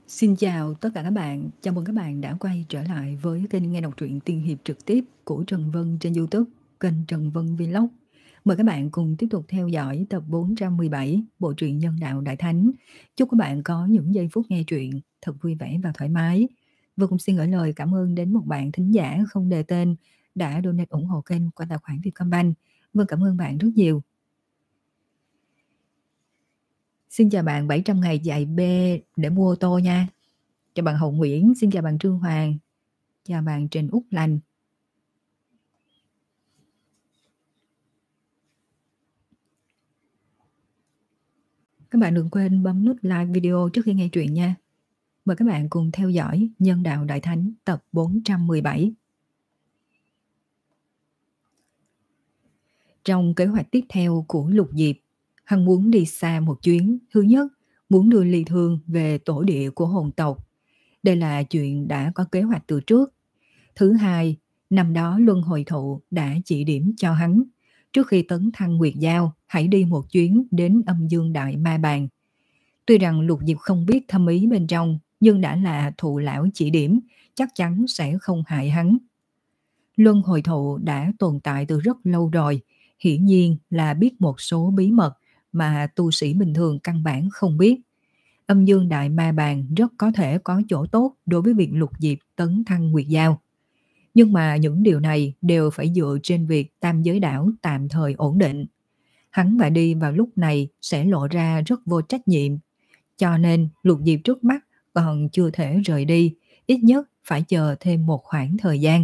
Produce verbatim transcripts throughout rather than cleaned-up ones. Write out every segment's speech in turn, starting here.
Xin chào tất cả các bạn, chào mừng các bạn đã quay trở lại với kênh nghe đọc truyện tiên hiệp trực tiếp của Trần Vân trên YouTube, kênh Trần Vân Vlog. Mời các bạn cùng tiếp tục theo dõi tập bốn trăm mười bảy bộ truyện Nhân đạo Đại Thánh. Chúc các bạn có những giây phút nghe truyện thật vui vẻ và thoải mái. Và cũng xin gửi lời cảm ơn đến một bạn thính giả không đề tên đã donate ủng hộ kênh qua tài khoản Vietcombank. Vâng, cảm ơn bạn rất nhiều. Xin chào bạn bảy trăm ngày dạy B để mua ô tô nha. Chào bạn Hậu Nguyễn, xin chào bạn Trương Hoàng, chào bạn Trần Úc Lành. Các bạn đừng quên bấm nút like video trước khi nghe truyện nha. Mời các bạn cùng theo dõi Nhân đạo Đại Thánh tập bốn trăm mười bảy. Trong kế hoạch tiếp theo của Lục Diệp, hắn muốn đi xa một chuyến. Thứ nhất, muốn đưa Ly Thương về tổ địa của hồn tộc. Đây là chuyện đã có kế hoạch từ trước. Thứ hai, năm đó Luân Hồi Thụ đã chỉ điểm cho hắn. Trước khi tấn thăng Nguyệt Giao, hãy đi một chuyến đến âm dương đại ma bàn. Tuy rằng Lục Diệp không biết thâm ý bên trong, nhưng đã là thụ lão chỉ điểm, chắc chắn sẽ không hại hắn. Luân Hồi Thụ đã tồn tại từ rất lâu rồi, hiển nhiên là biết một số bí mật mà tu sĩ bình thường căn bản không biết. Âm dương đại ma bàn rất có thể có chỗ tốt đối với việc Lục Diệp tấn thăng Nguyệt Giao. Nhưng mà những điều này đều phải dựa trên việc tam giới đảo tạm thời ổn định. Hắn mà đi vào lúc này sẽ lộ ra rất vô trách nhiệm. Cho nên Lục Diệp trước mắt còn chưa thể rời đi, ít nhất phải chờ thêm một khoảng thời gian.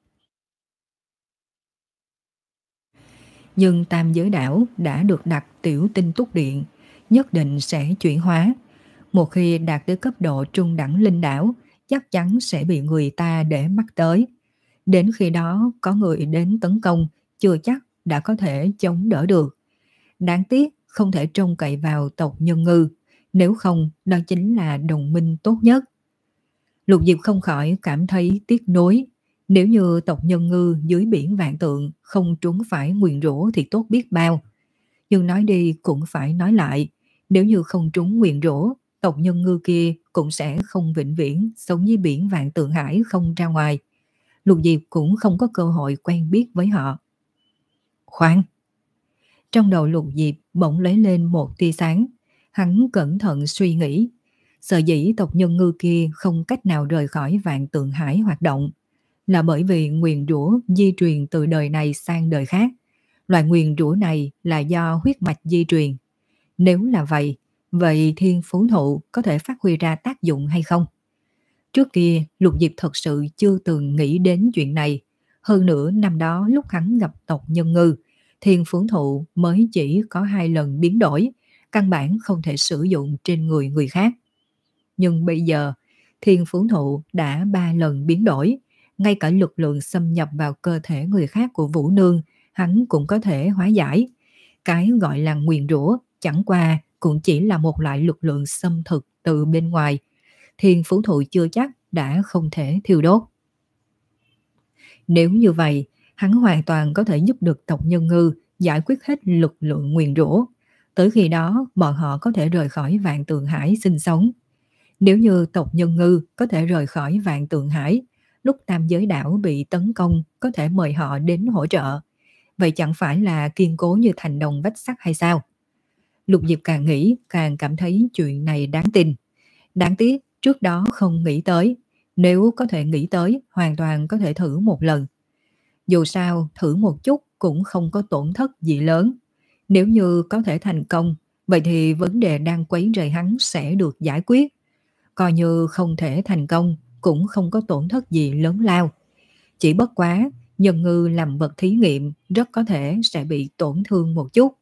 Nhưng tam giới đảo đã được đặt tiểu tinh túc điện, nhất định sẽ chuyển hóa. Một khi đạt tới cấp độ trung đẳng linh đảo, chắc chắn sẽ bị người ta để mắt tới. Đến khi đó có người đến tấn công, chưa chắc đã có thể chống đỡ được. Đáng tiếc không thể trông cậy vào tộc Nhân Ngư, nếu không đó chính là đồng minh tốt nhất. Lục Diệp không khỏi cảm thấy tiếc nuối. Nếu như tộc Nhân Ngư dưới biển Vạn Tượng không trúng phải nguyền rủa thì tốt biết bao. Nhưng nói đi cũng phải nói lại, nếu như không trúng nguyền rủa, tộc Nhân Ngư kia cũng sẽ không vĩnh viễn sống dưới biển Vạn Tượng Hải không ra ngoài. Lục Diệp cũng không có cơ hội quen biết với họ. Khoan! Trong đầu Lục Diệp bỗng lấy lên một tia sáng. Hắn cẩn thận suy nghĩ. Sở dĩ tộc Nhân Ngư kia không cách nào rời khỏi Vạn Tượng Hải hoạt động là bởi vì nguyền rủa di truyền từ đời này sang đời khác. Loại nguyền rủa này là do huyết mạch di truyền. Nếu là vậy, vậy thiên phú thụ có thể phát huy ra tác dụng hay không? Trước kia, Lục Diệp thật sự chưa từng nghĩ đến chuyện này. Hơn nữa năm đó lúc hắn gặp tộc Nhân Ngư, thiên phú thụ mới chỉ có hai lần biến đổi, căn bản không thể sử dụng trên người người khác. Nhưng bây giờ, thiên phú thụ đã ba lần biến đổi, ngay cả lực lượng xâm nhập vào cơ thể người khác của Vũ Nương, hắn cũng có thể hóa giải. Cái gọi là nguyền rủa chẳng qua cũng chỉ là một loại lực lượng xâm thực từ bên ngoài. Thiên phú thụ chưa chắc đã không thể thiêu đốt. Nếu như vậy, hắn hoàn toàn có thể giúp được tộc Nhân Ngư giải quyết hết lực lượng nguyền rủa. Tới khi đó, bọn họ có thể rời khỏi Vạn Tượng Hải sinh sống. Nếu như tộc Nhân Ngư có thể rời khỏi Vạn Tượng Hải, lúc tam giới đảo bị tấn công có thể mời họ đến hỗ trợ. Vậy chẳng phải là kiên cố như thành đồng vách sắt hay sao? Lục Diệp càng nghĩ càng cảm thấy chuyện này đáng tin. Đáng tiếc trước đó không nghĩ tới. Nếu có thể nghĩ tới, hoàn toàn có thể thử một lần. Dù sao, thử một chút cũng không có tổn thất gì lớn. Nếu như có thể thành công, vậy thì vấn đề đang quấy rầy hắn sẽ được giải quyết. Coi như không thể thành công, cũng không có tổn thất gì lớn lao. Chỉ bất quá, Nhân Ngư làm vật thí nghiệm rất có thể sẽ bị tổn thương một chút.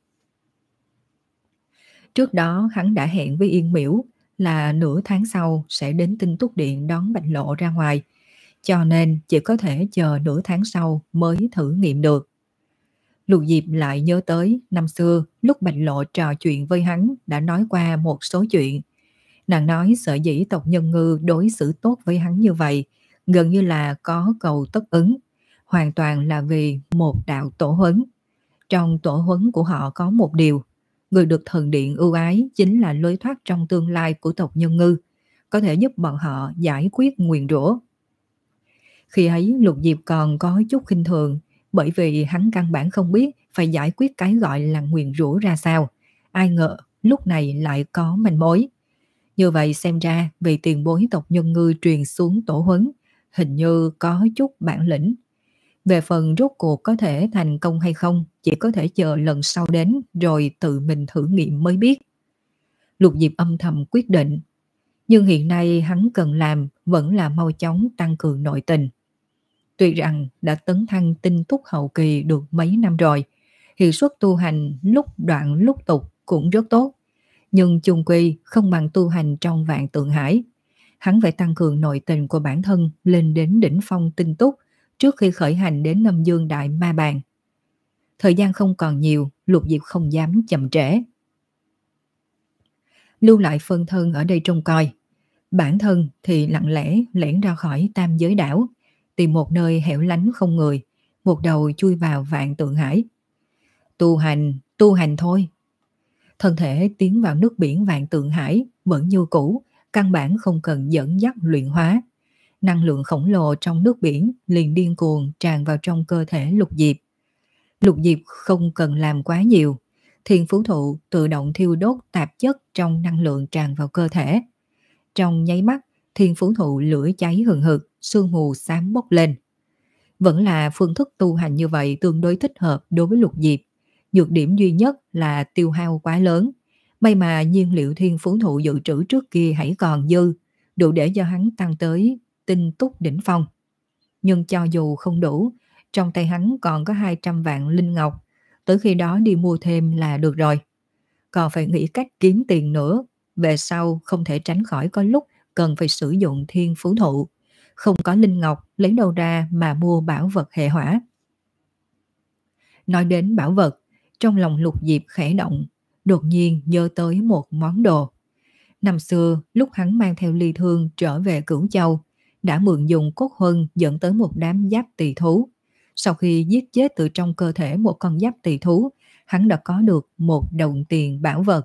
Trước đó hắn đã hẹn với Yên Miễu là nửa tháng sau sẽ đến Tinh Túc Điện đón Bạch Lộ ra ngoài. Cho nên chỉ có thể chờ nửa tháng sau mới thử nghiệm được. Lục Diệp lại nhớ tới năm xưa lúc Bạch Lộ trò chuyện với hắn đã nói qua một số chuyện. Nàng nói sở dĩ tộc Nhân Ngư đối xử tốt với hắn như vậy, gần như là có cầu tất ứng, hoàn toàn là vì một đạo tổ huấn. Trong tổ huấn của họ có một điều, người được thần điện ưu ái chính là lối thoát trong tương lai của tộc Nhân Ngư. có thể giúp bọn họ giải quyết nguyền rủa. Khi ấy Lục Diệp còn có chút khinh thường, bởi vì hắn căn bản không biết phải giải quyết cái gọi là nguyền rủa ra sao. Ai ngờ lúc này lại có manh mối. Như vậy xem ra vị tiền bối tộc Nhân Ngư truyền xuống tổ huấn hình như có chút bản lĩnh. Về phần rốt cuộc có thể thành công hay không, chỉ có thể chờ lần sau đến rồi tự mình thử nghiệm mới biết. Lục Diệp âm thầm quyết định, nhưng hiện nay hắn cần làm vẫn là mau chóng tăng cường nội tình. Tuy rằng đã tấn thăng tinh túc hậu kỳ được mấy năm rồi, hiệu suất tu hành lúc đoạn lúc tục cũng rất tốt, nhưng chung quy không bằng tu hành trong Vạn Tượng Hải. Hắn phải tăng cường nội tình của bản thân lên đến đỉnh phong tinh túc trước khi khởi hành đến Âm Dương Đại Ma Bàn. Thời gian không còn nhiều, Lục Diệp không dám chậm trễ. Lưu lại phân thân ở đây trông coi, bản thân thì lặng lẽ lẻn ra khỏi Tam Giới Đảo, tìm một nơi hẻo lánh không người, một đầu chui vào Vạn Tượng Hải. Tu hành, tu hành thôi. Thân thể tiến vào nước biển Vạn Tượng Hải vẫn như cũ, căn bản không cần dẫn dắt luyện hóa. Năng lượng khổng lồ trong nước biển liền điên cuồng tràn vào trong cơ thể Lục Diệp. Lục Diệp không cần làm quá nhiều, Thiên Phú Thụ tự động thiêu đốt tạp chất trong năng lượng tràn vào cơ thể. Trong nháy mắt, Thiên Phú Thụ lửa cháy hừng hực, sương mù xám bốc lên. Vẫn là phương thức tu hành như vậy tương đối thích hợp đối với Lục Diệp. Nhược điểm duy nhất là tiêu hao quá lớn. May mà nhiên liệu Thiên Phú Thụ dự trữ trước kia hãy còn dư, đủ để cho hắn tăng tới tinh túc đỉnh phong. Nhưng cho dù không đủ, trong tay hắn còn có hai trăm vạn linh ngọc, tới khi đó đi mua thêm là được rồi. Còn phải nghĩ cách kiếm tiền nữa, về sau không thể tránh khỏi có lúc cần phải sử dụng Thiên Phú Thụ. Không có linh ngọc lấy đâu ra mà mua bảo vật hệ hỏa. Nói đến bảo vật, trong lòng Lục Diệp khẽ động, đột nhiên nhớ tới một món đồ. Năm xưa, lúc hắn mang theo Ly Thương trở về Cửu Châu, đã mượn dùng cốt huân dẫn tới một đám giáp tỳ thú. Sau khi giết chết từ trong cơ thể một con giáp tỳ thú, hắn đã có được một đồng tiền bảo vật.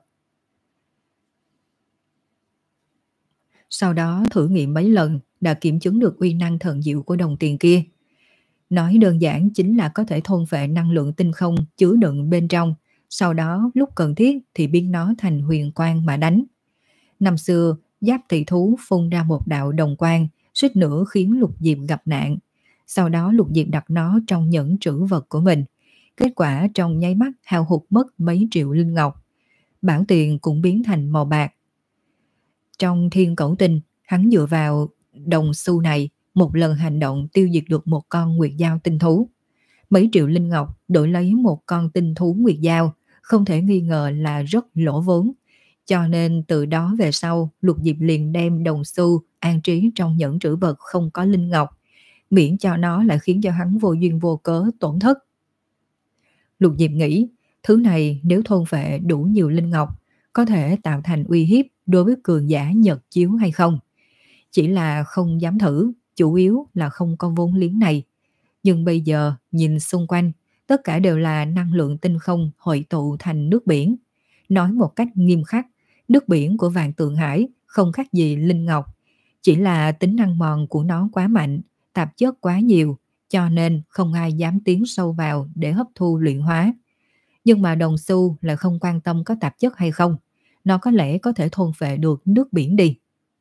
Sau đó thử nghiệm mấy lần đã kiểm chứng được uy năng thần diệu của đồng tiền kia. Nói đơn giản chính là có thể thôn phệ năng lượng tinh không chứa đựng bên trong, sau đó lúc cần thiết thì biến nó thành huyền quang mà đánh. Năm xưa, giáp tỳ thú phun ra một đạo đồng quang, suýt nữa khiến Lục Diệp gặp nạn. Sau đó Lục Diệp đặt nó trong nhẫn trữ vật của mình. Kết quả trong nháy mắt hao hụt mất mấy triệu linh ngọc. Bảo tiền cũng biến thành màu bạc. Trong Thiên Cẩu Tinh, hắn dựa vào đồng xu này một lần hành động tiêu diệt được một con nguyệt dao tinh thú. Mấy triệu linh ngọc đổi lấy một con tinh thú nguyệt dao, không thể nghi ngờ là rất lỗ vốn. Cho nên từ đó về sau, Lục Diệp liền đem đồng xu an trí trong nhẫn trữ vật không có linh ngọc, miễn cho nó lại khiến cho hắn vô duyên vô cớ tổn thất. Lục Diệp nghĩ, thứ này nếu thôn phệ đủ nhiều linh ngọc, có thể tạo thành uy hiếp đối với cường giả Nhật Chiếu hay không. Chỉ là không dám thử, chủ yếu là không có vốn liếng này. Nhưng bây giờ nhìn xung quanh, tất cả đều là năng lượng tinh không hội tụ thành nước biển. Nói một cách nghiêm khắc, nước biển của Vạn Tượng Hải không khác gì linh ngọc, chỉ là tính năng mòn của nó quá mạnh, tạp chất quá nhiều, cho nên không ai dám tiến sâu vào để hấp thu luyện hóa. Nhưng mà đồng xu lại không quan tâm có tạp chất hay không, nó có lẽ có thể thôn phệ được nước biển đi.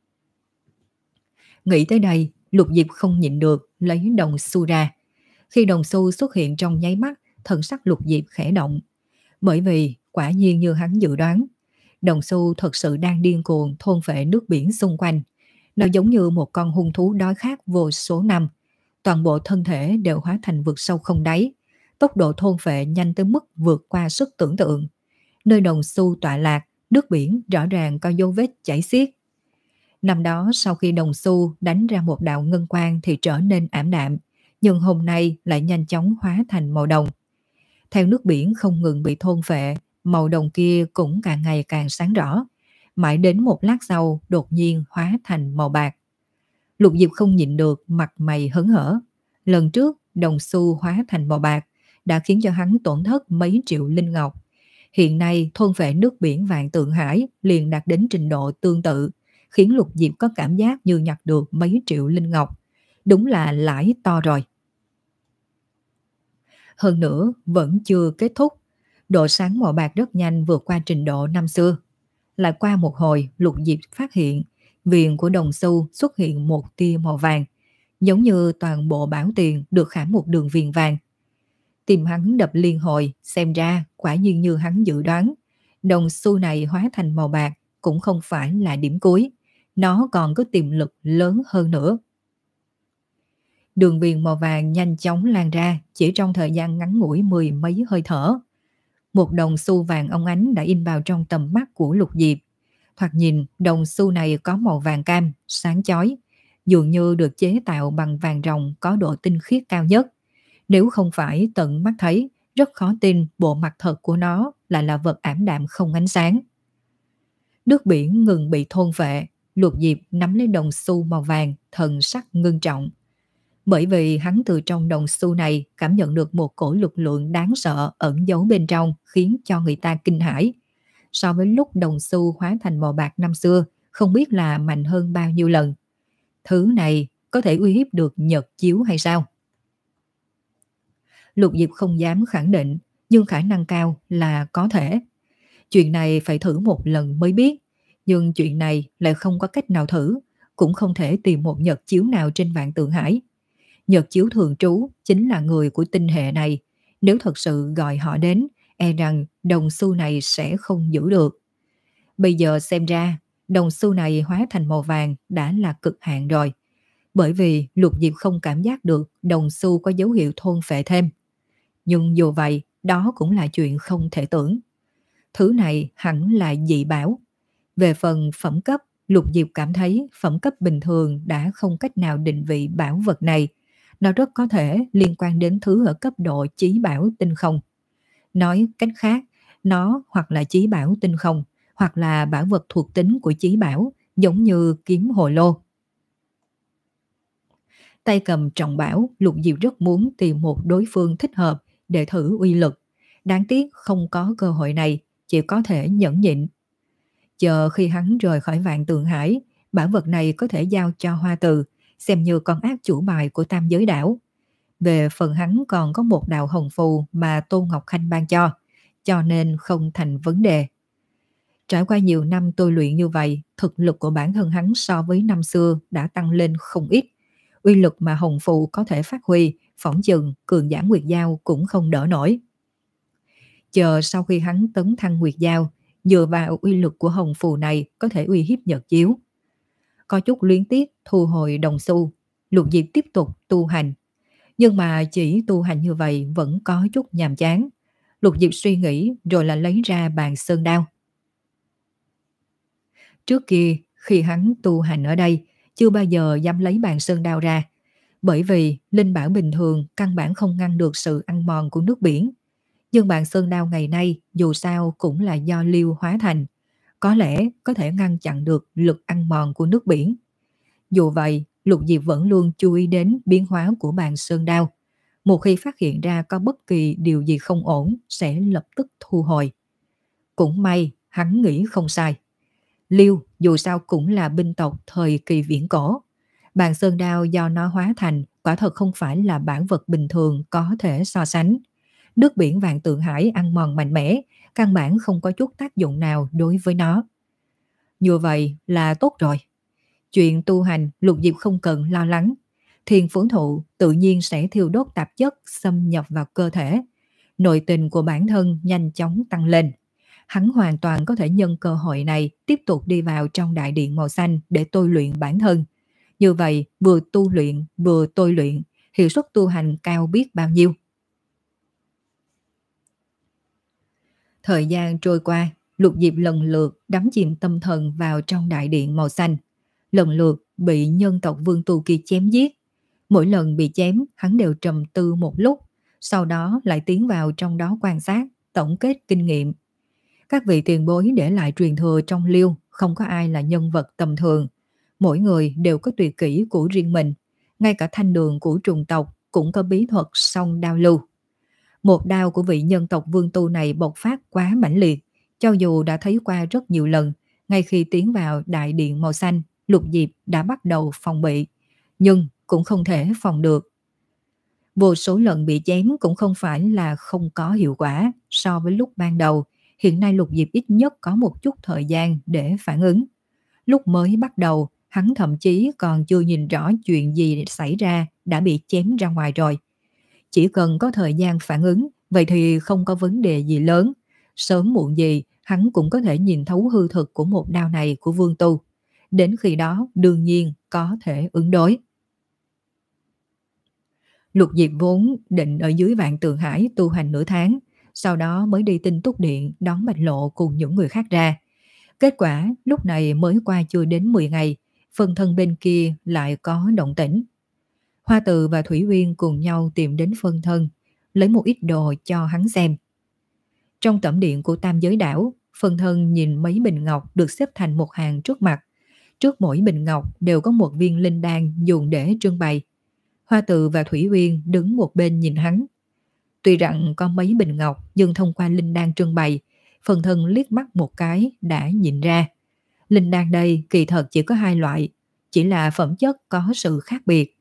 Nghĩ tới đây, Lục Diệp không nhịn được lấy đồng xu ra. Khi đồng xu xuất hiện trong nháy mắt, thần sắc Lục Diệp khẽ động. Bởi vì quả nhiên như hắn dự đoán, đồng xu thật sự đang điên cuồng thôn phệ nước biển xung quanh. Nó giống như một con hung thú đói khát vô số năm. Toàn bộ thân thể đều hóa thành vực sâu không đáy. Tốc độ thôn phệ nhanh tới mức vượt qua sức tưởng tượng. Nơi đồng xu tọa lạc, nước biển rõ ràng có dấu vết chảy xiết. Năm đó sau khi đồng xu đánh ra một đạo ngân quang thì trở nên ảm đạm, nhưng hôm nay lại nhanh chóng hóa thành màu đồng. Theo nước biển không ngừng bị thôn phệ, màu đồng kia cũng càng ngày càng sáng rõ. Mãi đến một lát sau đột nhiên hóa thành màu bạc. Lục Diệp không nhịn được mặt mày hớn hở. Lần trước đồng xu hóa thành màu bạc đã khiến cho hắn tổn thất mấy triệu linh ngọc. Hiện nay thôn phệ nước biển Vạn Tượng Hải liền đạt đến trình độ tương tự, khiến Lục Diệp có cảm giác như nhặt được mấy triệu linh ngọc. Đúng là lãi to rồi. Hơn nữa, vẫn chưa kết thúc. Độ sáng màu bạc rất nhanh vượt qua trình độ năm xưa. Lại qua một hồi, Lục Diệp phát hiện viền của đồng xu xuất hiện một tia màu vàng, giống như toàn bộ bảo tiền được khảm một đường viền vàng. Tim hắn đập liên hồi, xem ra quả nhiên như hắn dự đoán, đồng xu này hóa thành màu bạc cũng không phải là điểm cuối, nó còn có tiềm lực lớn hơn nữa. Đường viền màu vàng nhanh chóng lan ra chỉ trong thời gian ngắn ngủi mười mấy hơi thở. Một đồng xu vàng óng ánh đã in vào trong tầm mắt của Lục Diệp. Thoạt nhìn, đồng xu này có màu vàng cam, sáng chói, dường như được chế tạo bằng vàng ròng có độ tinh khiết cao nhất. Nếu không phải tận mắt thấy, rất khó tin bộ mặt thật của nó lại là vật ảm đạm không ánh sáng. Nước biển ngừng bị thôn phệ, Lục Diệp nắm lấy đồng xu màu vàng, thần sắc ngưng trọng. Bởi vì hắn từ trong đồng xu này cảm nhận được một cổ lực lượng đáng sợ ẩn giấu bên trong, khiến cho người ta kinh hãi. So với lúc đồng xu hóa thành màu bạc năm xưa, không biết là mạnh hơn bao nhiêu lần. Thứ này có thể uy hiếp được Nhật Chiếu hay sao? Lục Diệp không dám khẳng định, nhưng khả năng cao là có thể. Chuyện này phải thử một lần mới biết, nhưng chuyện này lại không có cách nào thử, cũng không thể tìm một Nhật Chiếu nào trên Vạn Tượng Hải. Nhật Chiếu thường trú chính là người của tinh hệ này, nếu thật sự gọi họ đến, e rằng đồng xu này sẽ không giữ được. Bây giờ xem ra, đồng xu này hóa thành màu vàng đã là cực hạn rồi, bởi vì Lục Diệp không cảm giác được đồng xu có dấu hiệu thôn phệ thêm. Nhưng dù vậy, đó cũng là chuyện không thể tưởng. Thứ này hẳn là dị bảo. Về phần phẩm cấp, Lục Diệp cảm thấy phẩm cấp bình thường đã không cách nào định vị bảo vật này. Nó rất có thể liên quan đến thứ ở cấp độ chí bảo tinh không. Nói cách khác, nó hoặc là chí bảo tinh không, hoặc là bảo vật thuộc tính của chí bảo, giống như kiếm hồ lô. Tay cầm trọng bảo, Lục Diệp rất muốn tìm một đối phương thích hợp để thử uy lực. Đáng tiếc không có cơ hội này, chỉ có thể nhẫn nhịn. Chờ khi hắn rời khỏi Vạn Tượng Hải, bảo vật này có thể giao cho Hoa Từ, xem như con ác chủ bài của Tam Giới Đảo. Về phần hắn còn có một đạo hồng phù mà Tôn Ngọc Khanh ban cho, cho nên không thành vấn đề. Trải qua nhiều năm tôi luyện như vậy, thực lực của bản thân hắn so với năm xưa đã tăng lên không ít. Uy lực mà hồng phù có thể phát huy, phỏng chừng cường giả Nguyệt Giao cũng không đỡ nổi. Chờ sau khi hắn tấn thăng Nguyệt Giao, dựa vào uy lực của hồng phù này có thể uy hiếp Nhật Chiếu. Có chút luyến tiếc thu hồi đồng xu, Lục Diệp tiếp tục tu hành. Nhưng mà chỉ tu hành như vậy vẫn có chút nhàm chán. Lục Diệp suy nghĩ rồi là lấy ra bàn sơn đao. Trước kia, khi hắn tu hành ở đây, chưa bao giờ dám lấy bàn sơn đao ra. Bởi vì linh bảo bình thường căn bản không ngăn được sự ăn mòn của nước biển. Nhưng bàn sơn đao ngày nay dù sao cũng là do liêu hóa thành. Có lẽ có thể ngăn chặn được lực ăn mòn của nước biển. Dù vậy, Lục Diệp vẫn luôn chú ý đến biến hóa của bàn sơn đao. Một khi phát hiện ra có bất kỳ điều gì không ổn sẽ lập tức thu hồi. Cũng may, hắn nghĩ không sai. Liêu dù sao cũng là binh tộc thời kỳ viễn cổ. Bàn sơn đao do nó hóa thành quả thật không phải là bản vật bình thường có thể so sánh. Nước biển Vạn Tượng Hải ăn mòn mạnh mẽ, căn bản không có chút tác dụng nào đối với nó. Như vậy là tốt rồi. Chuyện tu hành Lục Diệp không cần lo lắng. Thiền phổ thụ tự nhiên sẽ thiêu đốt tạp chất xâm nhập vào cơ thể. Nội tình của bản thân nhanh chóng tăng lên. Hắn hoàn toàn có thể nhân cơ hội này tiếp tục đi vào trong đại điện màu xanh để tôi luyện bản thân. Như vậy vừa tu luyện vừa tôi luyện, hiệu suất tu hành cao biết bao nhiêu. Thời gian trôi qua, Lục Diệp lần lượt đắm chìm tâm thần vào trong đại điện màu xanh. Lần lượt bị nhân tộc Vương Tu kia chém giết. Mỗi lần bị chém, hắn đều trầm tư một lúc, sau đó lại tiến vào trong đó quan sát, tổng kết kinh nghiệm. Các vị tiền bối để lại truyền thừa trong Liêu, không có ai là nhân vật tầm thường. Mỗi người đều có tuyệt kỹ của riêng mình. Ngay cả thanh đường của trùng tộc cũng có bí thuật song đao lưu. Một đao của vị nhân tộc Vương Tu này bộc phát quá mãnh liệt, cho dù đã thấy qua rất nhiều lần, Ngay khi tiến vào đại điện màu xanh, Lục Diệp đã bắt đầu phòng bị, nhưng cũng không thể phòng được. Vô số lần bị chém cũng không phải là không có hiệu quả. So với lúc ban đầu, hiện nay Lục Diệp ít nhất có một chút thời gian để phản ứng. Lúc mới bắt đầu, hắn thậm chí còn chưa nhìn rõ chuyện gì xảy ra đã bị chém ra ngoài rồi. Chỉ cần có thời gian phản ứng, vậy thì không có vấn đề gì lớn. Sớm muộn gì, hắn cũng có thể nhìn thấu hư thực của một đao này của Vương Tu. Đến khi đó, đương nhiên có thể ứng đối. Lục Diệp vốn định ở dưới Vạn Tượng Hải tu hành nửa tháng, sau đó mới đi Tinh Túc Điện đón Bạch Lộ cùng những người khác ra. Kết quả lúc này mới qua chưa đến mười ngày, phần thân bên kia lại có động tĩnh. Hoa Từ và Thủy Uyên cùng nhau tìm đến phân thân, lấy một ít đồ cho hắn xem. Trong tẩm điện của Tam Giới Đảo, phân thân nhìn mấy bình ngọc được xếp thành một hàng trước mặt. Trước mỗi bình ngọc đều có một viên linh đan dùng để trưng bày. Hoa Từ và Thủy Uyên đứng một bên nhìn hắn. Tuy rằng có mấy bình ngọc nhưng thông qua linh đan trưng bày, phần thân liếc mắt một cái đã nhìn ra. Linh đan đây kỳ thật chỉ có hai loại, chỉ là phẩm chất có sự khác biệt.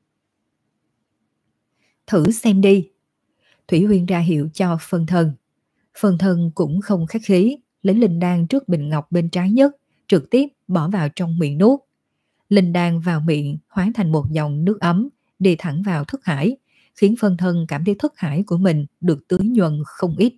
Thử xem đi. Thủy Uyên ra hiệu cho phân thân. Phân thân cũng không khách khí, lấy linh đan trước bình ngọc bên trái nhất, trực tiếp bỏ vào trong miệng nuốt. Linh đan vào miệng hóa thành một dòng nước ấm, đi thẳng vào thức hải, khiến phân thân cảm thấy thức hải của mình được tưới nhuần không ít.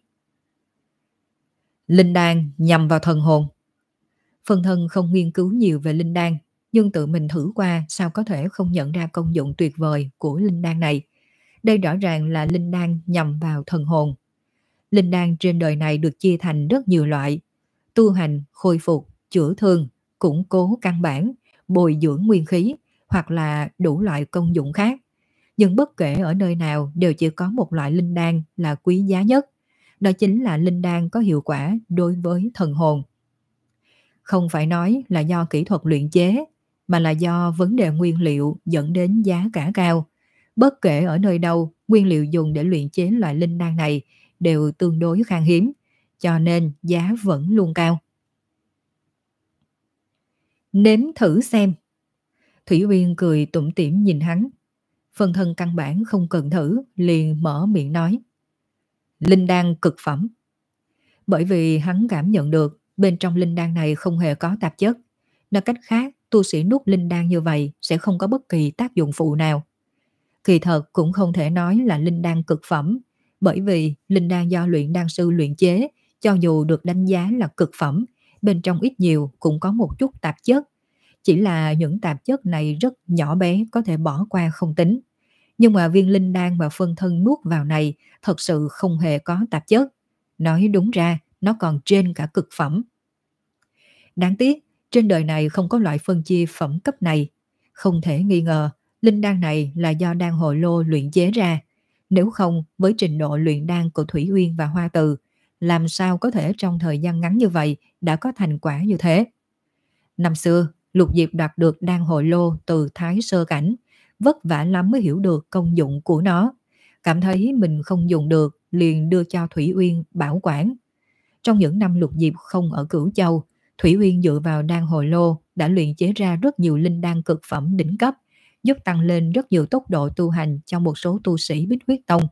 Linh đan nhằm vào thần hồn. Phân thân không nghiên cứu nhiều về linh đan, nhưng tự mình thử qua sao có thể không nhận ra công dụng tuyệt vời của linh đan này. Đây rõ ràng là linh đan nhằm vào thần hồn. Linh đan trên đời này được chia thành rất nhiều loại: tu hành, khôi phục, chữa thương, củng cố căn bản, bồi dưỡng nguyên khí, hoặc là đủ loại công dụng khác. Nhưng bất kể ở nơi nào đều chỉ có một loại linh đan là quý giá nhất. Đó chính là linh đan có hiệu quả đối với thần hồn. Không phải nói là do kỹ thuật luyện chế, mà là do vấn đề nguyên liệu dẫn đến giá cả cao. Bất kể ở nơi đâu, nguyên liệu dùng để luyện chế loại linh đan này đều tương đối khan hiếm, cho nên giá vẫn luôn cao. Nếm thử xem. Thủy Uyên cười tủm tỉm nhìn hắn. Phân thân căn bản không cần thử, liền mở miệng nói. Linh đan cực phẩm. Bởi vì hắn cảm nhận được bên trong linh đan này không hề có tạp chất. Nói cách khác, tu sĩ nuốt linh đan như vậy sẽ không có bất kỳ tác dụng phụ nào. Kỳ thật cũng không thể nói là linh đan cực phẩm, bởi vì linh đan do luyện đan sư luyện chế, cho dù được đánh giá là cực phẩm, bên trong ít nhiều cũng có một chút tạp chất. Chỉ là những tạp chất này rất nhỏ bé, có thể bỏ qua không tính. Nhưng mà viên linh đan mà phân thân nuốt vào này thật sự không hề có tạp chất. Nói đúng ra, nó còn trên cả cực phẩm. Đáng tiếc, trên đời này không có loại phân chia phẩm cấp này. Không thể nghi ngờ, linh đan này là do đan hồ lô luyện chế ra. Nếu không, với trình độ luyện đan của Thủy Uyên và Hoa Từ, làm sao có thể trong thời gian ngắn như vậy đã có thành quả như thế? Năm xưa, Lục Diệp đoạt được đan hồ lô từ Thái Sơ Cảnh, vất vả lắm mới hiểu được công dụng của nó. Cảm thấy mình không dùng được, liền đưa cho Thủy Uyên bảo quản. Trong những năm Lục Diệp không ở Cửu Châu, Thủy Uyên dựa vào đan hồ lô đã luyện chế ra rất nhiều linh đan cực phẩm đỉnh cấp, giúp tăng lên rất nhiều tốc độ tu hành cho một số tu sĩ Bích Huyết Tông.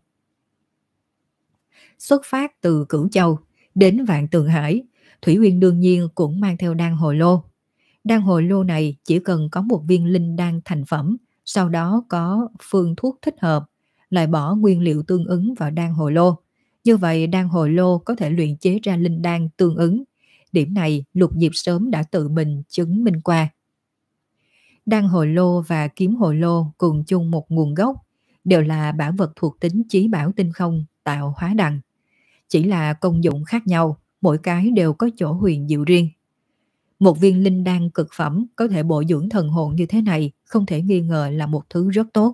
Xuất phát từ Cửu Châu đến Vạn Tượng Hải, Thủy Uyên đương nhiên cũng mang theo đan hồ lô. Đan hồ lô này chỉ cần có một viên linh đan thành phẩm, sau đó có phương thuốc thích hợp, lại bỏ nguyên liệu tương ứng vào đan hồ lô. Như vậy đan hồ lô có thể luyện chế ra linh đan tương ứng. Điểm này Lục Diệp sớm đã tự mình chứng minh qua. Đan hồ lô và kiếm hồ lô cùng chung một nguồn gốc, đều là bảo vật thuộc tính chí bảo tinh không tạo hóa đằng. Chỉ là công dụng khác nhau, mỗi cái đều có chỗ huyền diệu riêng. Một viên linh đan cực phẩm có thể bổ dưỡng thần hồn như thế này, không thể nghi ngờ là một thứ rất tốt.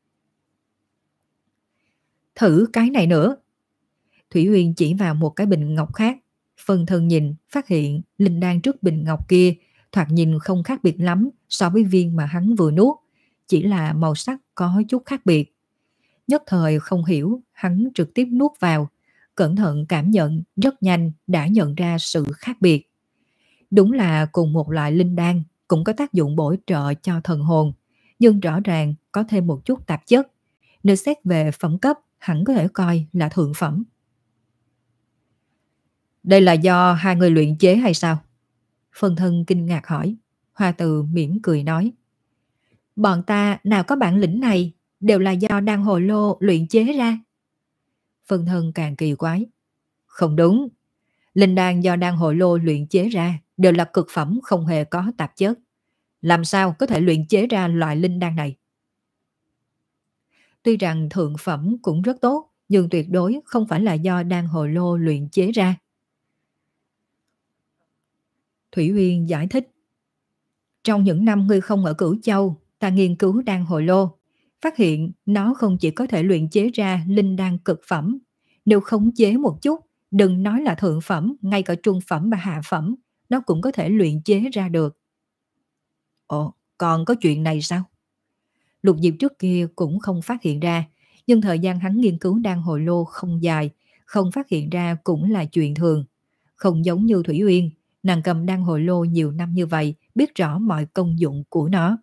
Thử cái này nữa. Thủy Uyên chỉ vào một cái bình ngọc khác. Phân thân nhìn, phát hiện linh đan trước bình ngọc kia thoạt nhìn không khác biệt lắm so với viên mà hắn vừa nuốt, chỉ là màu sắc có chút khác biệt. Nhất thời không hiểu, hắn trực tiếp nuốt vào, cẩn thận cảm nhận, rất nhanh đã nhận ra sự khác biệt. Đúng là cùng một loại linh đan cũng có tác dụng bổ trợ cho thần hồn, nhưng rõ ràng có thêm một chút tạp chất, nếu xét về phẩm cấp hẳn có thể coi là thượng phẩm. Đây là do hai người luyện chế hay sao? Phân thân kinh ngạc hỏi. Hoa Từ mỉm cười nói. Bọn ta nào có bản lĩnh này, đều là do đan hồ lô luyện chế ra. Phân thân càng kỳ quái. Không đúng, linh đan do đan hồ lô luyện chế ra đều là cực phẩm không hề có tạp chất. Làm sao có thể luyện chế ra loại linh đan này? Tuy rằng thượng phẩm cũng rất tốt, nhưng tuyệt đối không phải là do đan hồ lô luyện chế ra. Thủy Uyên giải thích. Trong những năm ngươi không ở Cửu Châu, ta nghiên cứu đan hồ lô, phát hiện nó không chỉ có thể luyện chế ra linh đan cực phẩm, nếu khống chế một chút, đừng nói là thượng phẩm, ngay cả trung phẩm và hạ phẩm, nó cũng có thể luyện chế ra được. Ồ, còn có chuyện này sao? Lục Diệp trước kia cũng không phát hiện ra, nhưng thời gian hắn nghiên cứu đan hồ lô không dài, không phát hiện ra cũng là chuyện thường. Không giống như Thủy Uyên, nàng cầm đan hồ lô nhiều năm như vậy, biết rõ mọi công dụng của nó.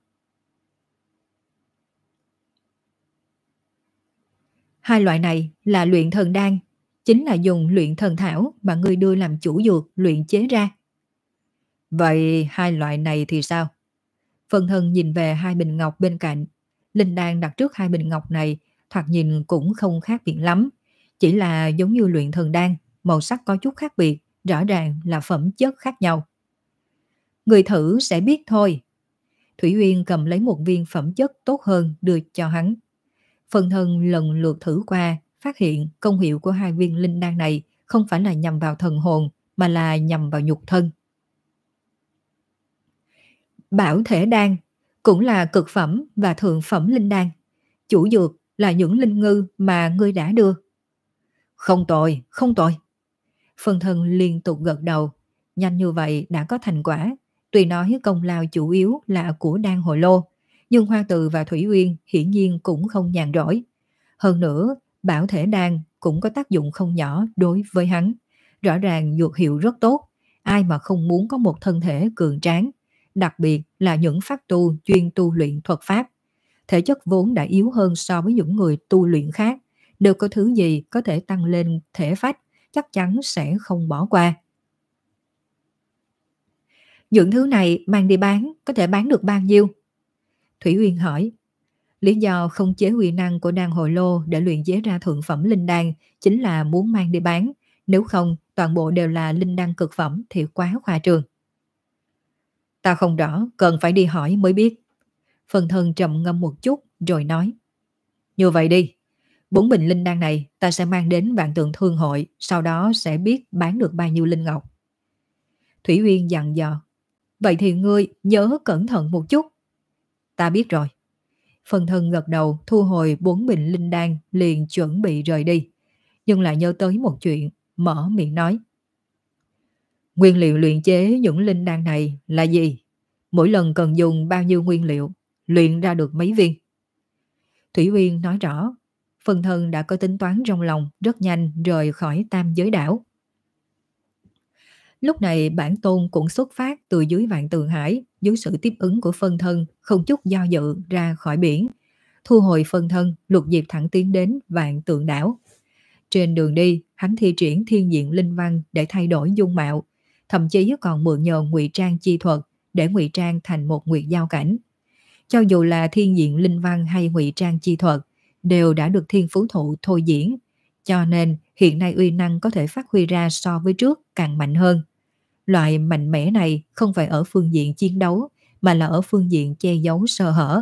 Hai loại này là luyện thần đan, chính là dùng luyện thần thảo mà ngươi đưa làm chủ dược luyện chế ra. Vậy hai loại này thì sao? Phân thân nhìn về hai bình ngọc bên cạnh. Linh đan đặt trước hai bình ngọc này thoạt nhìn cũng không khác biệt lắm. Chỉ là giống như luyện thần đan, màu sắc có chút khác biệt, rõ ràng là phẩm chất khác nhau. Người thử sẽ biết thôi. Thủy Uyên cầm lấy một viên phẩm chất tốt hơn đưa cho hắn. Phân thân lần lượt thử qua, phát hiện công hiệu của hai viên linh đan này không phải là nhằm vào thần hồn, mà là nhằm vào nhục thân. Bảo thể đan cũng là cực phẩm và thượng phẩm linh đan. Chủ dược là những linh ngư mà ngươi đã đưa. Không tồi, không tồi. Phân thân liên tục gật đầu. Nhanh như vậy đã có thành quả. Tuy nói công lao chủ yếu là của đan hồ lô, nhưng Hoa Từ và Thủy Uyên hiển nhiên cũng không nhàn rỗi. Hơn nữa, bảo thể đan cũng có tác dụng không nhỏ đối với hắn. Rõ ràng dược hiệu rất tốt. Ai mà không muốn có một thân thể cường tráng, đặc biệt là những pháp tu chuyên tu luyện thuật pháp. Thể chất vốn đã yếu hơn so với những người tu luyện khác. Đều có thứ gì có thể tăng lên thể phách, chắc chắn sẽ không bỏ qua. Những thứ này mang đi bán, có thể bán được bao nhiêu? Thủy Uyên hỏi. Lý do không chế uy năng của đan hồ lô để luyện chế ra thượng phẩm linh đan chính là muốn mang đi bán. Nếu không, toàn bộ đều là linh đan cực phẩm thì quá khoa trương. Ta không rõ, cần phải đi hỏi mới biết. Phần thân trầm ngâm một chút rồi nói. Như vậy đi, bốn bình linh đan này ta sẽ mang đến Vạn Tượng Thương hội, sau đó sẽ biết bán được bao nhiêu linh ngọc. Thủy Uyên dặn dò. Vậy thì ngươi nhớ cẩn thận một chút. Ta biết rồi. Phần thân gật đầu thu hồi bốn bình linh đan liền chuẩn bị rời đi. Nhưng lại nhớ tới một chuyện, mở miệng nói. Nguyên liệu luyện chế những linh đan này là gì? Mỗi lần cần dùng bao nhiêu nguyên liệu? Luyện ra được mấy viên? Thủy Uyên nói rõ. Phần thân đã có tính toán trong lòng, rất nhanh rời khỏi Tam Giới Đảo. Lúc này bản tôn cũng xuất phát từ dưới Vạn Tường Hải, dưới sự tiếp ứng của phân thân, không chút do dự ra khỏi biển. Thu hồi phân thân, Lục Diệp thẳng tiến đến Vạn Tượng Đảo. Trên đường đi, hắn thi triển thiên diện linh văn để thay đổi dung mạo, thậm chí còn mượn nhờ ngụy trang chi thuật để ngụy trang thành một nguyệt giao cảnh. Cho dù là thiên diện linh văn hay ngụy trang chi thuật, đều đã được thiên phú thụ thôi diễn, cho nên hiện nay uy năng có thể phát huy ra so với trước càng mạnh hơn. Loại mạnh mẽ này không phải ở phương diện chiến đấu, mà là ở phương diện che giấu sơ hở.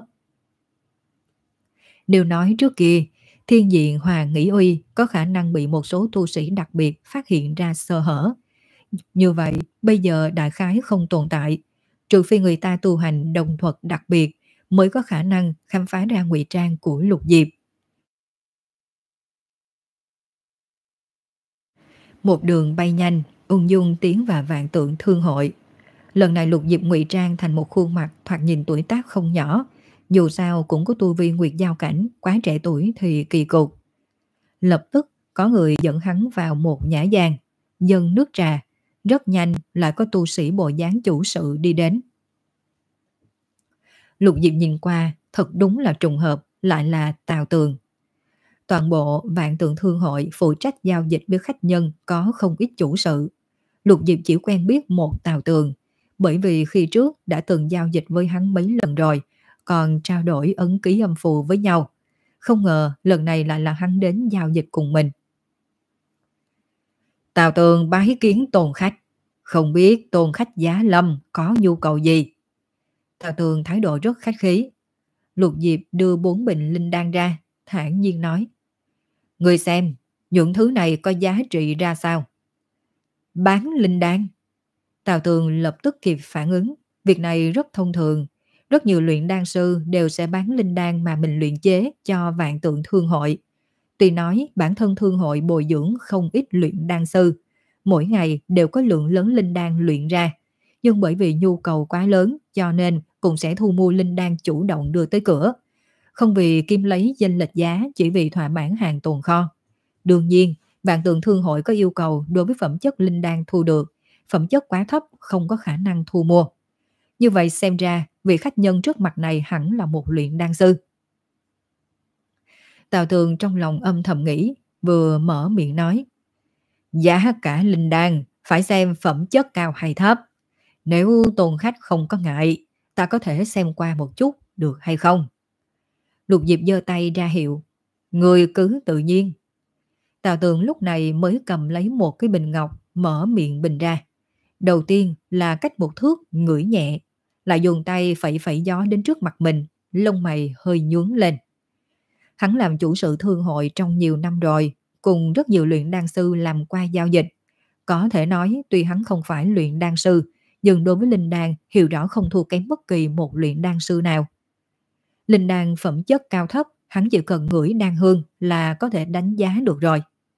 Nếu nói trước kia, thiên diện Hoàng Nghĩ Uy có khả năng bị một số tu sĩ đặc biệt phát hiện ra sơ hở. Như vậy, bây giờ đại khái không tồn tại, trừ phi người ta tu hành đồng thuật đặc biệt mới có khả năng khám phá ra ngụy trang của Lục Diệp. Một đường bay nhanh, ung dung tiến vào Vạn Tượng Thương hội. Lần này Lục Diệp ngụy trang thành một khuôn mặt thoạt nhìn tuổi tác không nhỏ, dù sao cũng có tu vi nguyệt giao cảnh, quá trẻ tuổi thì kỳ cục. Lập tức có người dẫn hắn vào một nhã gian, dâng nước trà, Rất nhanh lại có tu sĩ bộ dáng chủ sự đi đến. Lục Diệp nhìn qua, thật đúng là trùng hợp, lại là Tào Tường. Toàn bộ Vạn Tượng Thương hội phụ trách giao dịch với khách nhân có không ít chủ sự. Lục Diệp chỉ quen biết một Tào Tường, bởi vì khi trước đã từng giao dịch với hắn mấy lần rồi, còn trao đổi ấn ký âm phù với nhau. Không ngờ lần này lại là hắn đến giao dịch cùng mình. Tào Tường bái kiến Tôn khách, không biết Tôn khách giá lâm có nhu cầu gì? Tào Tường thái độ rất khách khí. Lục Diệp đưa bốn bình linh đan ra, thản nhiên nói: Người xem, những thứ này có giá trị ra sao? Bán linh đan? Tào Tường lập tức kịp phản ứng, việc này rất thông thường. Rất nhiều luyện đan sư đều sẽ bán linh đan mà mình luyện chế cho Vạn Tượng Thương hội. Tuy nói bản thân thương hội bồi dưỡng không ít luyện đan sư, mỗi ngày đều có lượng lớn linh đan luyện ra, nhưng bởi vì nhu cầu quá lớn cho nên cũng sẽ thu mua linh đan chủ động đưa tới cửa, không vì kiếm lấy danh lệch giá, chỉ vì thỏa mãn hàng tồn kho. Đương nhiên, Vạn Tượng Thương hội có yêu cầu đối với phẩm chất linh đan thu được, phẩm chất quá thấp không có khả năng thu mua. Như vậy xem ra, vị khách nhân trước mặt này hẳn là một luyện đan sư. Tào Tường trong lòng âm thầm nghĩ, vừa mở miệng nói: Giá cả linh đan phải xem phẩm chất cao hay thấp. Nếu Tôn khách không có ngại, ta có thể xem qua một chút được hay không? Lục Diệp giơ tay ra hiệu: Người cứ tự nhiên. Tào Tường lúc này mới cầm lấy một cái bình ngọc, mở miệng bình ra. Đầu tiên là cách một thước ngửi nhẹ, lại dùng tay phẩy phẩy gió đến trước mặt mình, lông mày hơi nhướng lên. Hắn làm chủ sự thương hội trong nhiều năm rồi, cùng rất nhiều luyện đan sư làm qua giao dịch. Có thể nói tuy hắn không phải luyện đan sư, nhưng đối với linh đan hiểu rõ không thua kém bất kỳ một luyện đan sư nào. Linh đan phẩm chất cao thấp, hắn chỉ cần ngửi đan hương là có thể đánh giá được rồi.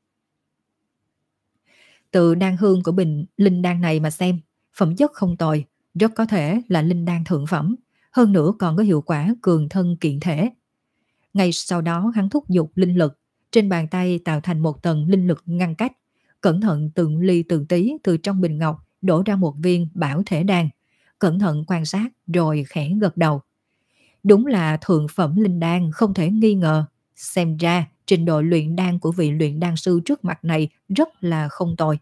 Từ đan hương của bình linh đan này mà xem, phẩm chất không tồi, rất có thể là linh đan thượng phẩm, hơn nữa còn có hiệu quả cường thân kiện thể. Ngay sau đó hắn thúc giục linh lực, trên bàn tay tạo thành một tầng linh lực ngăn cách, cẩn thận từng ly từng tí từ trong bình ngọc đổ ra một viên bảo thể đan, cẩn thận quan sát rồi khẽ gật đầu. Đúng là thượng phẩm linh đan không thể nghi ngờ, xem ra trình độ luyện đan của vị luyện đan sư trước mặt này rất là không tồi.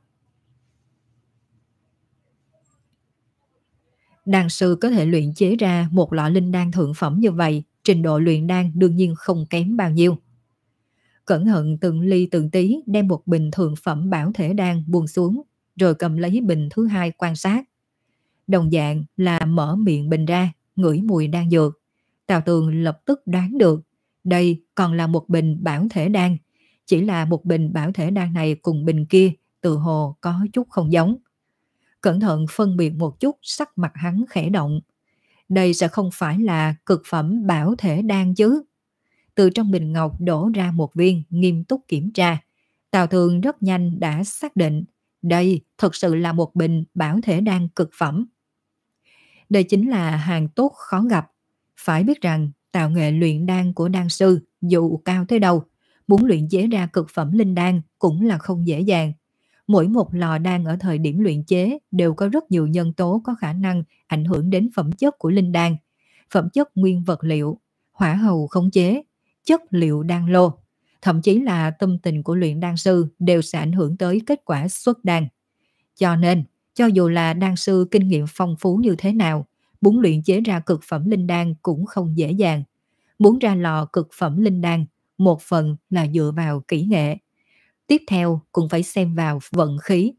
Đan sư có thể luyện chế ra một lọ linh đan thượng phẩm như vậy, trình độ luyện đan đương nhiên không kém bao nhiêu. Cẩn thận từng ly từng tí đem một bình thượng phẩm bảo thể đan buông xuống, rồi cầm lấy bình thứ hai quan sát. Đồng dạng là mở miệng bình ra, ngửi mùi đan dược. Tào Tường lập tức đoán được, đây còn là một bình bảo thể đan, chỉ là một bình bảo thể đan này cùng bình kia tự hồ có chút không giống. Cẩn thận phân biệt một chút, sắc mặt hắn khẽ động. Đây sẽ không phải là cực phẩm bảo thể đan chứ? Từ trong bình ngọc đổ ra một viên, nghiêm túc kiểm tra. Tào Tường rất nhanh đã xác định, đây thật sự là một bình bảo thể đan cực phẩm. Đây chính là hàng tốt khó gặp. Phải biết rằng tạo nghệ luyện đan của đan sư dù cao tới đâu, muốn luyện chế ra cực phẩm linh đan cũng là không dễ dàng. Mỗi một lò đan ở thời điểm luyện chế đều có rất nhiều nhân tố có khả năng ảnh hưởng đến phẩm chất của linh đan, phẩm chất nguyên vật liệu, hỏa hầu khống chế, chất liệu đan lô, thậm chí là tâm tình của luyện đan sư đều sẽ ảnh hưởng tới kết quả xuất đan. Cho nên, cho dù là đan sư kinh nghiệm phong phú như thế nào, muốn luyện chế ra cực phẩm linh đan cũng không dễ dàng. Muốn ra lò cực phẩm linh đan, một phần là dựa vào kỹ nghệ, tiếp theo cũng phải xem vào vận khí.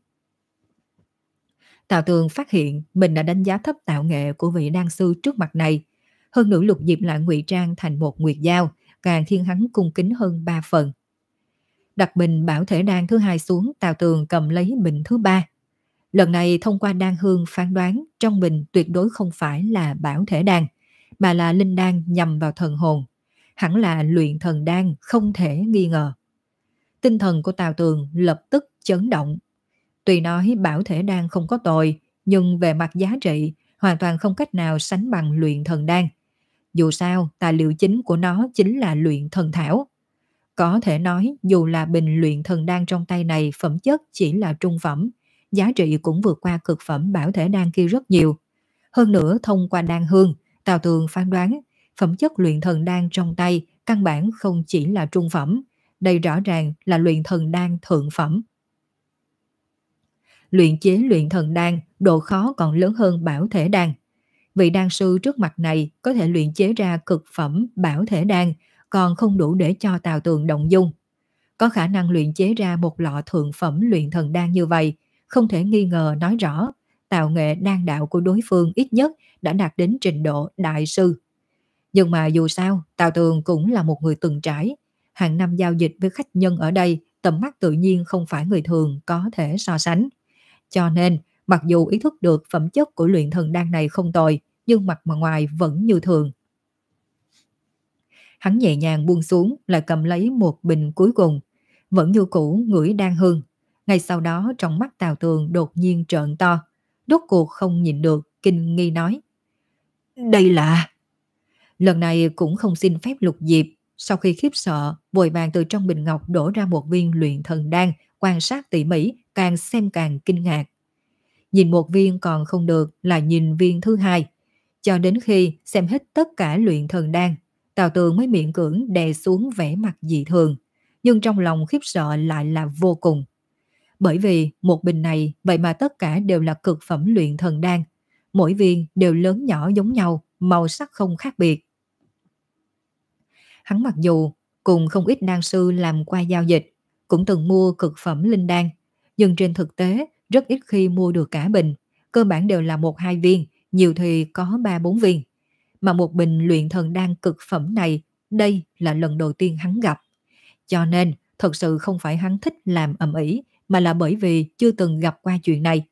Tào Tường phát hiện mình đã đánh giá thấp tạo nghệ của vị đan sư trước mặt này. Hơn nữa Lục Diệp lại ngụy trang thành một nguyệt dao, càng khiến hắn cung kính hơn ba phần. Đặt bình bảo thể đan thứ hai xuống, Tào Tường cầm lấy bình thứ ba. Lần này thông qua đan hương phán đoán trong bình tuyệt đối không phải là bảo thể đan, mà là linh đan nhằm vào thần hồn. Hẳn là luyện thần đan không thể nghi ngờ. Tinh thần của Tào Tường lập tức chấn động. Tuy nói bảo thể đan không có tồi, nhưng về mặt giá trị hoàn toàn không cách nào sánh bằng luyện thần đan. Dù sao, tài liệu chính của nó chính là luyện thần thảo. Có thể nói dù là bình luyện thần đan trong tay này phẩm chất chỉ là trung phẩm, giá trị cũng vượt qua cực phẩm bảo thể đan kia rất nhiều. Hơn nữa, thông qua đan hương, Tào Tường phán đoán phẩm chất luyện thần đan trong tay căn bản không chỉ là trung phẩm, đây rõ ràng là luyện thần đan thượng phẩm. Luyện chế luyện thần đan, độ khó còn lớn hơn bảo thể đan. Vị đan sư trước mặt này có thể luyện chế ra cực phẩm bảo thể đan, còn không đủ để cho Tào Tường động dung. Có khả năng luyện chế ra một lọ thượng phẩm luyện thần đan như vậy, không thể nghi ngờ nói rõ tạo nghệ đan đạo của đối phương ít nhất đã đạt đến trình độ đại sư. Nhưng mà dù sao, Tào Tường cũng là một người từng trải. Hàng năm giao dịch với khách nhân ở đây, tầm mắt tự nhiên không phải người thường có thể so sánh. Cho nên, mặc dù ý thức được phẩm chất của luyện thần đan này không tồi, nhưng mặt mà ngoài vẫn như thường. Hắn nhẹ nhàng buông xuống, lại cầm lấy một bình cuối cùng, vẫn như cũ ngửi đan hương. Ngay sau đó trong mắt Tào Tường đột nhiên trợn to, rốt cuộc không nhịn được, kinh nghi nói: đây là... Lần này cũng không xin phép Lục Diệp, sau khi khiếp sợ, vội vàng từ trong bình ngọc đổ ra một viên luyện thần đan, quan sát tỉ mỉ, càng xem càng kinh ngạc. Nhìn một viên còn không được, là nhìn viên thứ hai. Cho đến khi xem hết tất cả luyện thần đan, Tào Tường mới miễn cưỡng đè xuống vẻ mặt dị thường, nhưng trong lòng khiếp sợ lại là vô cùng. Bởi vì một bình này vậy mà tất cả đều là cực phẩm luyện thần đan, mỗi viên đều lớn nhỏ giống nhau, màu sắc không khác biệt. Hắn mặc dù cùng không ít đan sư làm qua giao dịch, cũng từng mua cực phẩm linh đan, nhưng trên thực tế rất ít khi mua được cả bình, cơ bản đều là một hai viên, nhiều thì có ba bốn viên. Mà một bình luyện thần đan cực phẩm này, đây là lần đầu tiên hắn gặp. Cho nên, thật sự không phải hắn thích làm ầm ĩ, mà là bởi vì chưa từng gặp qua chuyện này.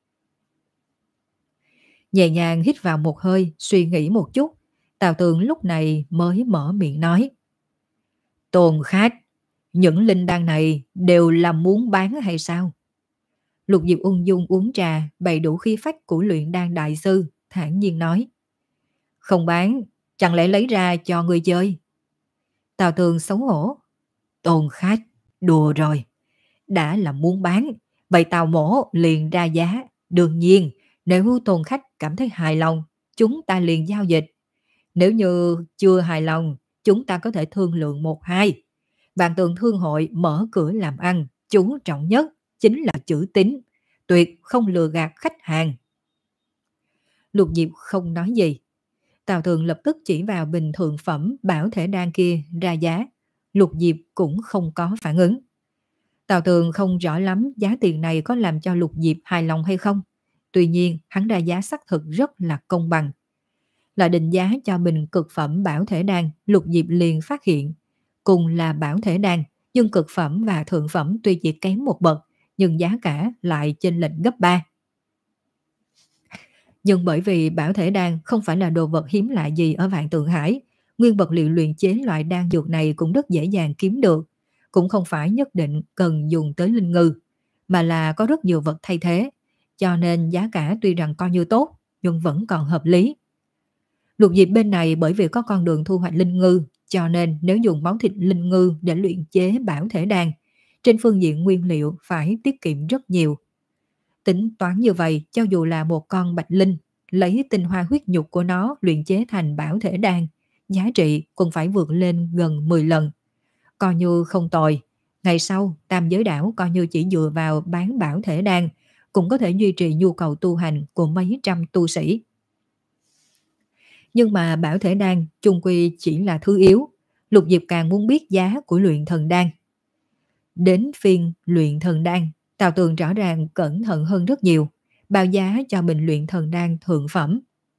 Nhẹ nhàng hít vào một hơi, suy nghĩ một chút, Tào Tường lúc này mới mở miệng nói: Tôn Khách, những linh đan này đều là muốn bán hay sao? Lục Diệp ung dung uống trà, bày đủ khí phách của luyện đan đại sư, thản nhiên nói: Không bán, chẳng lẽ lấy ra cho người chơi? Tào Tường xấu hổ: Tôn Khách, đùa rồi. Đã là muốn bán, vậy Tào mổ liền ra giá. Đương nhiên, nếu Tôn Khách cảm thấy hài lòng, chúng ta liền giao dịch. Nếu như chưa hài lòng, chúng ta có thể thương lượng một hai. Vạn Tượng Thương hội mở cửa làm ăn, chú trọng nhất chính là chữ tín, tuyệt không lừa gạt khách hàng. Lục Diệp không nói gì. Tào Thường lập tức chỉ vào bình thượng phẩm bảo thể đan kia ra giá. Lục Diệp cũng không có phản ứng. Tào Tường không rõ lắm giá tiền này có làm cho Lục Diệp hài lòng hay không. Tuy nhiên, hắn ra giá xác thực rất là công bằng. Là định giá cho bình cực phẩm bảo thể đan, Lục Diệp liền phát hiện. Cùng là bảo thể đan, nhưng cực phẩm và thượng phẩm tuy chỉ kém một bậc, nhưng giá cả lại chênh lệch gấp ba. Nhưng bởi vì bảo thể đan không phải là đồ vật hiếm lạ gì ở Vạn Tượng Hải, nguyên vật liệu luyện chế loại đan dược này cũng rất dễ dàng kiếm được, cũng không phải nhất định cần dùng tới linh ngư, mà là có rất nhiều vật thay thế, cho nên giá cả tuy rằng coi như tốt, nhưng vẫn còn hợp lý. Lục Diệp bên này bởi vì có con đường thu hoạch linh ngư, cho nên nếu dùng máu thịt linh ngư để luyện chế bảo thể đan, trên phương diện nguyên liệu phải tiết kiệm rất nhiều. Tính toán như vậy, cho dù là một con bạch linh, lấy tinh hoa huyết nhục của nó luyện chế thành bảo thể đan, giá trị cũng phải vượt lên gần mười lần. Coi như không tồi, ngày sau Tam Giới Đảo coi như chỉ dựa vào bán bảo thể đan, cũng có thể duy trì nhu cầu tu hành của mấy trăm tu sĩ. Nhưng mà bảo thể đan chung quy chỉ là thứ yếu, Lục Diệp càng muốn biết giá của luyện thần đan. Đến phiên luyện thần đan, Tào Tường rõ ràng cẩn thận hơn rất nhiều, bao giá cho bình luyện thần đan thượng phẩm.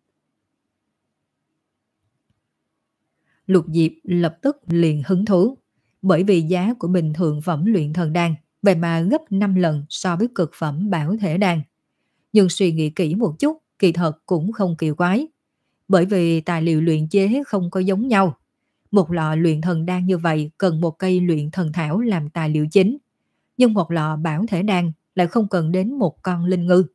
Lục Diệp lập tức liền hứng thú, bởi vì giá của bình thượng phẩm luyện thần đan vậy mà gấp năm lần so với cực phẩm bảo thể đan. Nhưng suy nghĩ kỹ một chút, kỳ thật cũng không kỳ quái, bởi vì tài liệu luyện chế không có giống nhau. Một lọ luyện thần đan như vậy cần một cây luyện thần thảo làm tài liệu chính, nhưng một lọ bảo thể đan lại không cần đến một con linh ngư.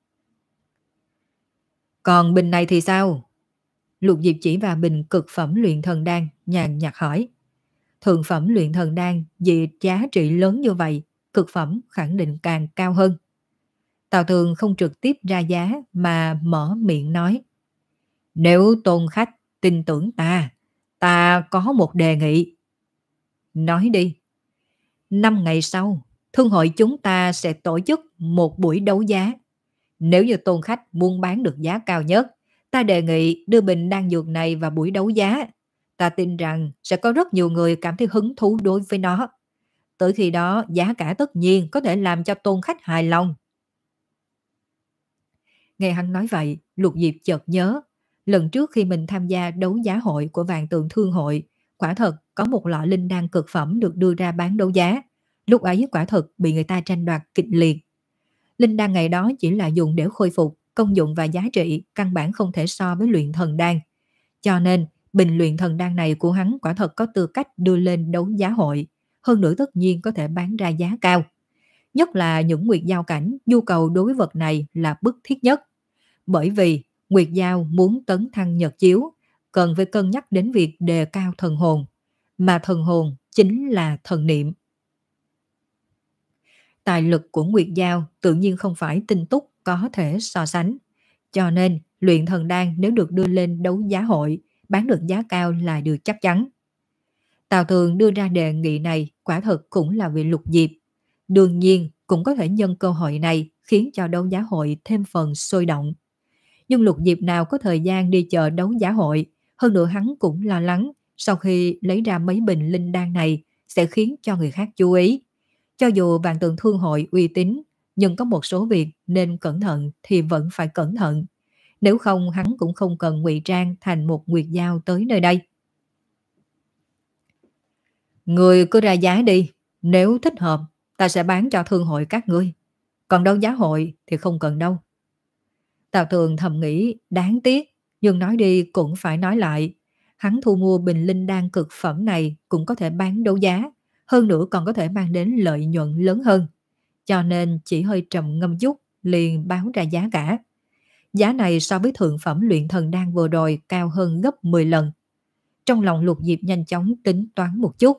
Còn bình này thì sao? Lục Diệp chỉ vào bình cực phẩm luyện thần đan, nhàn nhạt hỏi. Thượng phẩm luyện thần đan vì giá trị lớn như vậy, cực phẩm khẳng định càng cao hơn. Tào Tường không trực tiếp ra giá mà mở miệng nói: Nếu tôn khách tin tưởng ta, ta có một đề nghị. Nói đi. Năm ngày sau, thương hội chúng ta sẽ tổ chức một buổi đấu giá. Nếu như tôn khách muốn bán được giá cao nhất, ta đề nghị đưa bình đan dược này vào buổi đấu giá. Ta tin rằng sẽ có rất nhiều người cảm thấy hứng thú đối với nó. Tới khi đó, giá cả tất nhiên có thể làm cho tôn khách hài lòng. Nghe hắn nói vậy, Lục Diệp chợt nhớ, lần trước khi mình tham gia đấu giá hội của Vạn Tượng Thương hội, quả thật có một lọ linh đan cực phẩm được đưa ra bán đấu giá. Lúc ấy quả thật bị người ta tranh đoạt kịch liệt. Linh đan ngày đó chỉ là dùng để khôi phục, công dụng và giá trị căn bản không thể so với luyện thần đan. Cho nên, bình luyện thần đan này của hắn quả thật có tư cách đưa lên đấu giá hội, hơn nữa tất nhiên có thể bán ra giá cao. Nhất là những nguyệt giao cảnh, nhu cầu đối với vật này là bức thiết nhất. Bởi vì Nguyệt Giao muốn tấn thăng nhật chiếu, cần phải cân nhắc đến việc đề cao thần hồn, mà thần hồn chính là thần niệm. Tài lực của Nguyệt Giao tự nhiên không phải tinh túc có thể so sánh, cho nên luyện thần đan nếu được đưa lên đấu giá hội, bán được giá cao là điều chắc chắn. Tào Tường đưa ra đề nghị này quả thật cũng là vì Lục Diệp. Đương nhiên cũng có thể nhân cơ hội này khiến cho đấu giá hội thêm phần sôi động. Nhưng Lục Diệp nào có thời gian đi chờ đấu giá hội, hơn nữa hắn cũng lo lắng sau khi lấy ra mấy bình linh đan này sẽ khiến cho người khác chú ý. Cho dù Vạn Tượng Thương hội uy tín, nhưng có một số việc nên cẩn thận thì vẫn phải cẩn thận. Nếu không hắn cũng không cần ngụy trang thành một nguyệt giao tới nơi đây. Người cứ ra giá đi, nếu thích hợp ta sẽ bán cho thương hội các ngươi. Còn đấu giá hội thì không cần đâu. Tào Tường thầm nghĩ đáng tiếc, nhưng nói đi cũng phải nói lại. Hắn thu mua bình linh đan cực phẩm này cũng có thể bán đấu giá, hơn nữa còn có thể mang đến lợi nhuận lớn hơn. Cho nên chỉ hơi trầm ngâm chút, liền báo ra giá cả. Giá này so với thượng phẩm luyện thần đan vừa rồi cao hơn gấp mười lần. Trong lòng Lục Diệp nhanh chóng tính toán một chút.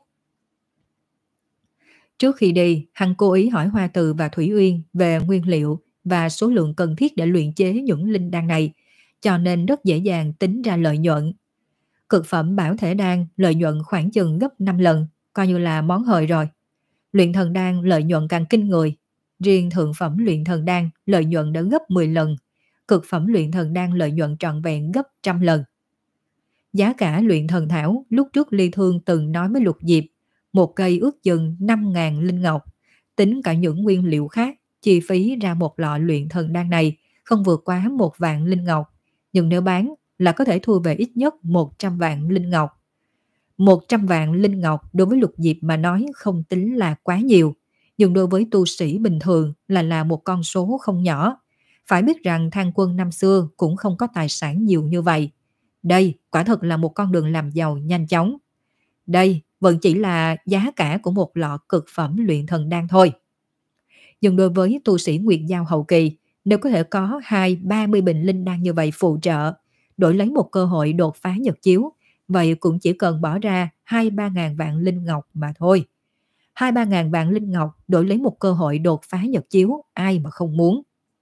Trước khi đi, hắn cố ý hỏi Hoa Từ và Thủy Uyên về nguyên liệu và số lượng cần thiết để luyện chế những linh đan này, cho nên rất dễ dàng tính ra lợi nhuận. Cực phẩm bảo thể đan lợi nhuận khoảng chừng gấp năm lần, coi như là món hời rồi. Luyện thần đan lợi nhuận càng kinh người. Riêng thượng phẩm luyện thần đan lợi nhuận đã gấp mười lần, cực phẩm luyện thần đan lợi nhuận trọn vẹn gấp trăm lần. Giá cả luyện thần thảo lúc trước Ly Thương từng nói với Lục Diệp, một cây ước chừng năm ngàn linh ngọc, tính cả những nguyên liệu khác, chi phí ra một lọ luyện thần đan này không vượt quá một vạn linh ngọc, nhưng nếu bán là có thể thu về ít nhất một trăm vạn linh ngọc. một trăm vạn linh ngọc đối với Lục Diệp mà nói không tính là quá nhiều, nhưng đối với tu sĩ bình thường là là một con số không nhỏ. Phải biết rằng Thang Quân năm xưa cũng không có tài sản nhiều như vậy. Đây quả thật là một con đường làm giàu nhanh chóng. Đây vẫn chỉ là giá cả của một lọ cực phẩm luyện thần đan thôi. Nhưng đối với tu sĩ Nguyệt Giao hậu kỳ, nếu có thể có hai ba mươi bình linh đan như vậy phụ trợ, đổi lấy một cơ hội đột phá nhật chiếu, vậy cũng chỉ cần bỏ ra hai ba ngàn vạn linh ngọc mà thôi. Hai ba ngàn vạn linh ngọc đổi lấy một cơ hội đột phá nhật chiếu, ai mà không muốn.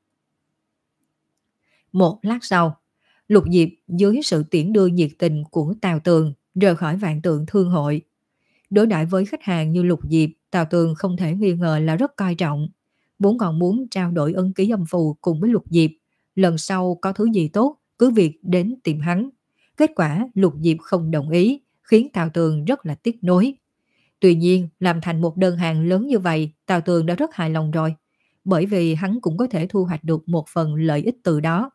Một lát sau, Lục Diệp dưới sự tiễn đưa nhiệt tình của Tào Tường rời khỏi Vạn Tượng Thương hội. Đối đãi với khách hàng như Lục Diệp, Tào Tường không thể nghi ngờ là rất coi trọng. Vốn còn muốn trao đổi ấn ký âm phù cùng với Lục Diệp, lần sau có thứ gì tốt cứ việc đến tìm hắn. Kết quả Lục Diệp không đồng ý, khiến Tào Tường rất là tiếc nuối. Tuy nhiên, làm thành một đơn hàng lớn như vậy, Tào Tường đã rất hài lòng rồi, bởi vì hắn cũng có thể thu hoạch được một phần lợi ích từ đó.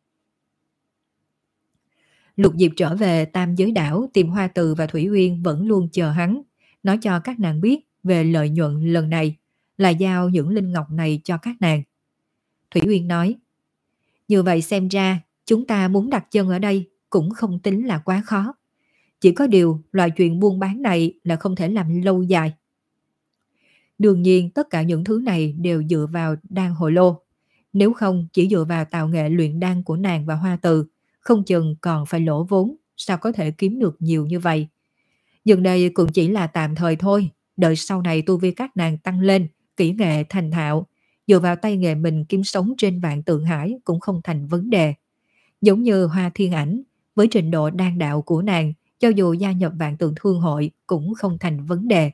Lục Diệp trở về Tam Giới Đảo tìm Hoa Từ và Thủy Uyên vẫn luôn chờ hắn, nói cho các nàng biết về lợi nhuận lần này, là giao những linh ngọc này cho các nàng. Thủy Uyên nói, như vậy xem ra chúng ta muốn đặt chân ở đây cũng không tính là quá khó. Chỉ có điều loại chuyện buôn bán này là không thể làm lâu dài. Đương nhiên tất cả những thứ này đều dựa vào đan hồ lô. Nếu không chỉ dựa vào tạo nghệ luyện đan của nàng và Hoa Từ, không chừng còn phải lỗ vốn, sao có thể kiếm được nhiều như vậy. Nhưng đây cũng chỉ là tạm thời thôi, đợi sau này tu vi các nàng tăng lên, kỹ nghệ thành thạo, dựa vào tay nghề mình kiếm sống trên vạn tượng hải cũng không thành vấn đề. Giống như Hoa Thiên Ảnh, với trình độ đan đạo của nàng, cho dù gia nhập vạn tượng thương hội cũng không thành vấn đề.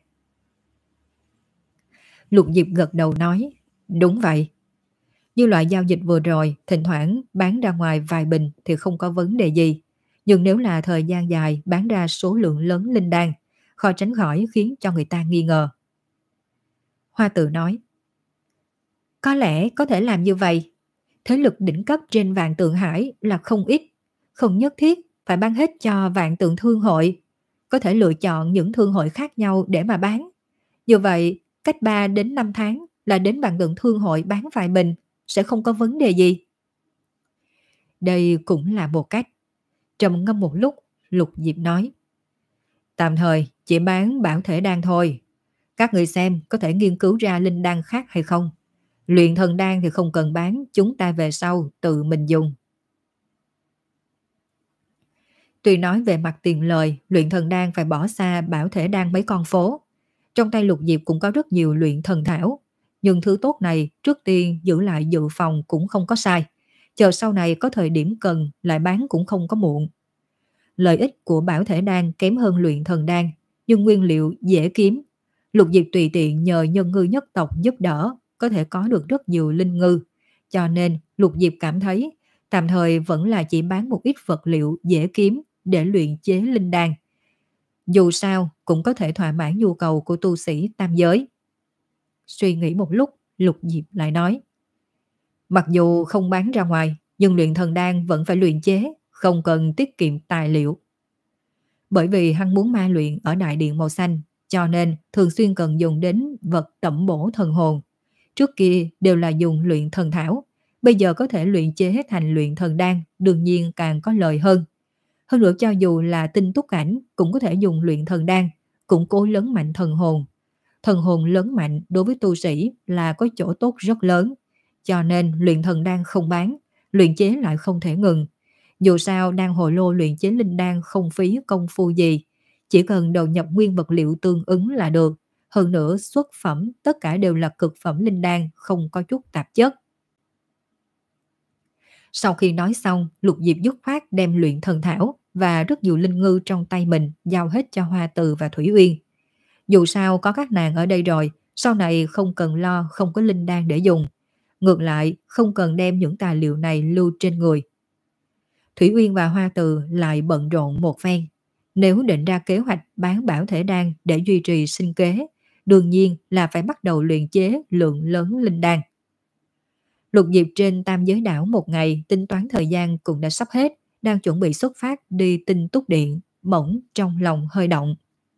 Lục Diệp gật đầu nói, đúng vậy. Như loại giao dịch vừa rồi, thỉnh thoảng bán ra ngoài vài bình thì không có vấn đề gì. Nhưng nếu là thời gian dài bán ra số lượng lớn linh đan, khó tránh khỏi khiến cho người ta nghi ngờ. Hoa Tự nói, có lẽ có thể làm như vậy. Thế lực đỉnh cấp trên vạn tượng hải là không ít, không nhất thiết phải bán hết cho vạn tượng thương hội. Có thể lựa chọn những thương hội khác nhau để mà bán. Như vậy, cách ba đến năm tháng là đến vạn tượng thương hội bán vài bình, sẽ không có vấn đề gì. Đây cũng là một cách. Trầm ngâm một lúc, Lục Diệp nói, tạm thời chỉ bán bảo thể đan thôi. Các người xem có thể nghiên cứu ra linh đan khác hay không. Luyện thần đan thì không cần bán, chúng ta về sau tự mình dùng. Tuy nói về mặt tiền lời, luyện thần đan phải bỏ xa bảo thể đan mấy con phố. Trong tay Lục Diệp cũng có rất nhiều luyện thần thảo. Nhưng thứ tốt này trước tiên giữ lại dự phòng cũng không có sai. Chờ sau này có thời điểm cần lại bán cũng không có muộn. Lợi ích của bảo thể đan kém hơn luyện thần đan, nhưng nguyên liệu dễ kiếm. Lục Diệp tùy tiện nhờ nhân ngư nhất tộc giúp đỡ, có thể có được rất nhiều linh ngư. Cho nên Lục Diệp cảm thấy tạm thời vẫn là chỉ bán một ít vật liệu dễ kiếm để luyện chế linh đan. Dù sao cũng có thể thỏa mãn nhu cầu của tu sĩ tam giới. Suy nghĩ một lúc, Lục Diệp lại nói, mặc dù không bán ra ngoài, nhưng luyện thần đan vẫn phải luyện chế, không cần tiết kiệm tài liệu. Bởi vì hắn muốn ma luyện ở đại điện màu xanh, cho nên thường xuyên cần dùng đến vật tẩm bổ thần hồn. Trước kia đều là dùng luyện thần thảo, bây giờ có thể luyện chế thành luyện thần đan, đương nhiên càng có lợi hơn. Hơn nữa cho dù là tinh túc cảnh cũng có thể dùng luyện thần đan, củng cố lớn mạnh thần hồn. Thần hồn lớn mạnh đối với tu sĩ là có chỗ tốt rất lớn, cho nên luyện thần đan không bán, luyện chế lại không thể ngừng. Dù sao đan hồ lô luyện chế linh đan không phí công phu gì, chỉ cần đầu nhập nguyên vật liệu tương ứng là được. Hơn nữa xuất phẩm tất cả đều là cực phẩm linh đan, không có chút tạp chất. Sau khi nói xong, Lục Diệp dứt khoát đem luyện thần thảo và rất nhiều linh ngư trong tay mình giao hết cho Hoa Từ và Thủy Uyên. Dù sao có các nàng ở đây rồi, sau này không cần lo không có linh đan để dùng. Ngược lại, không cần đem những tài liệu này lưu trên người. Thủy Uyên và Hoa Từ lại bận rộn một phen. Nếu định ra kế hoạch bán bảo thể đan để duy trì sinh kế, đương nhiên là phải bắt đầu luyện chế lượng lớn linh đan. Lục Diệp trên Tam Giới Đảo một ngày, tính toán thời gian cũng đã sắp hết, đang chuẩn bị xuất phát đi Tinh Túc Điện, bỗng trong lòng hơi động.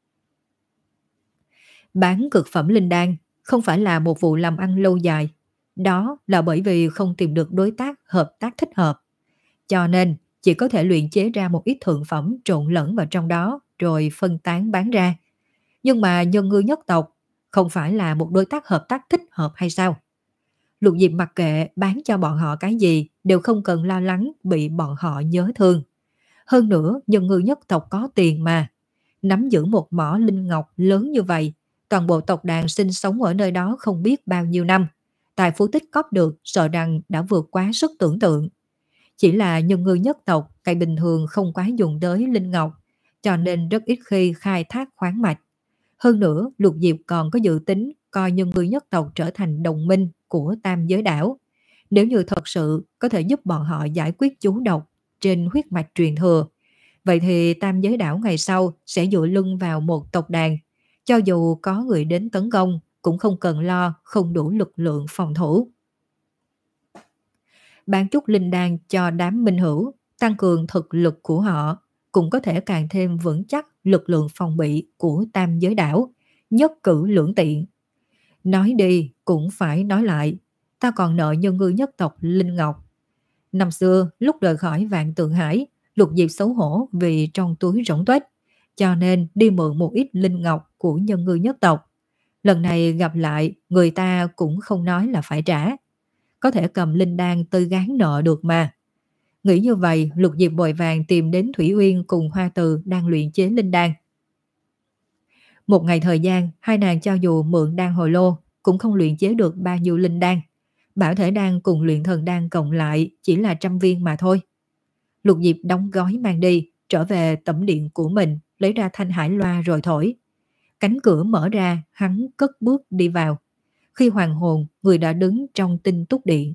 Bán cực phẩm linh đan không phải là một vụ làm ăn lâu dài, đó là bởi vì không tìm được đối tác hợp tác thích hợp. Cho nên chỉ có thể luyện chế ra một ít thượng phẩm trộn lẫn vào trong đó rồi phân tán bán ra. Nhưng mà nhân ngư nhất tộc không phải là một đối tác hợp tác thích hợp hay sao? Lục Diệp mặc kệ bán cho bọn họ cái gì đều không cần lo lắng bị bọn họ nhớ thương. Hơn nữa nhân ngư nhất tộc có tiền mà. Nắm giữ một mỏ linh ngọc lớn như vậy, toàn bộ tộc đàn sinh sống ở nơi đó không biết bao nhiêu năm. Tài phú tích cóp được sợ rằng đã vượt quá sức tưởng tượng. Chỉ là nhân ngư nhất tộc ngày bình thường không quá dùng tới linh ngọc, cho nên rất ít khi khai thác khoáng mạch. Hơn nữa Lục Diệp còn có dự tính coi nhân ngư nhất tộc trở thành đồng minh của Tam Giới Đảo. Nếu như thật sự có thể giúp bọn họ giải quyết chú độc trên huyết mạch truyền thừa, vậy thì Tam Giới Đảo ngày sau sẽ dựa lưng vào một tộc đàn. Cho dù có người đến tấn công cũng không cần lo không đủ lực lượng phòng thủ. Bán chút linh đan cho đám minh hữu, tăng cường thực lực của họ, cũng có thể càng thêm vững chắc lực lượng phòng bị của Tam Giới Đảo, nhất cử lưỡng tiện. Nói đi cũng phải nói lại, ta còn nợ nhân ngư nhất tộc Linh Ngọc. Năm xưa lúc rời khỏi Vạn Tượng Hải, Lục Diệp xấu hổ vì trong túi rỗng tuếch, cho nên đi mượn một ít linh ngọc của nhân ngư nhất tộc. Lần này gặp lại, người ta cũng không nói là phải trả. Có thể cầm linh đan tới gán nợ được mà. Nghĩ như vậy, Lục Diệp vội vàng tìm đến Thủy Uyên cùng Hoa Từ đang luyện chế linh đan. Một ngày thời gian, hai nàng cho dù mượn đan hồi lô cũng không luyện chế được bao nhiêu linh đan. Bảo thể đan cùng luyện thần đan cộng lại chỉ là trăm viên mà thôi. Lục Diệp đóng gói mang đi, trở về tẩm điện của mình, lấy ra thanh hải loa rồi thổi. Cánh cửa mở ra, hắn cất bước đi vào. Khi hoàn hồn, người đã đứng trong tinh túc điện.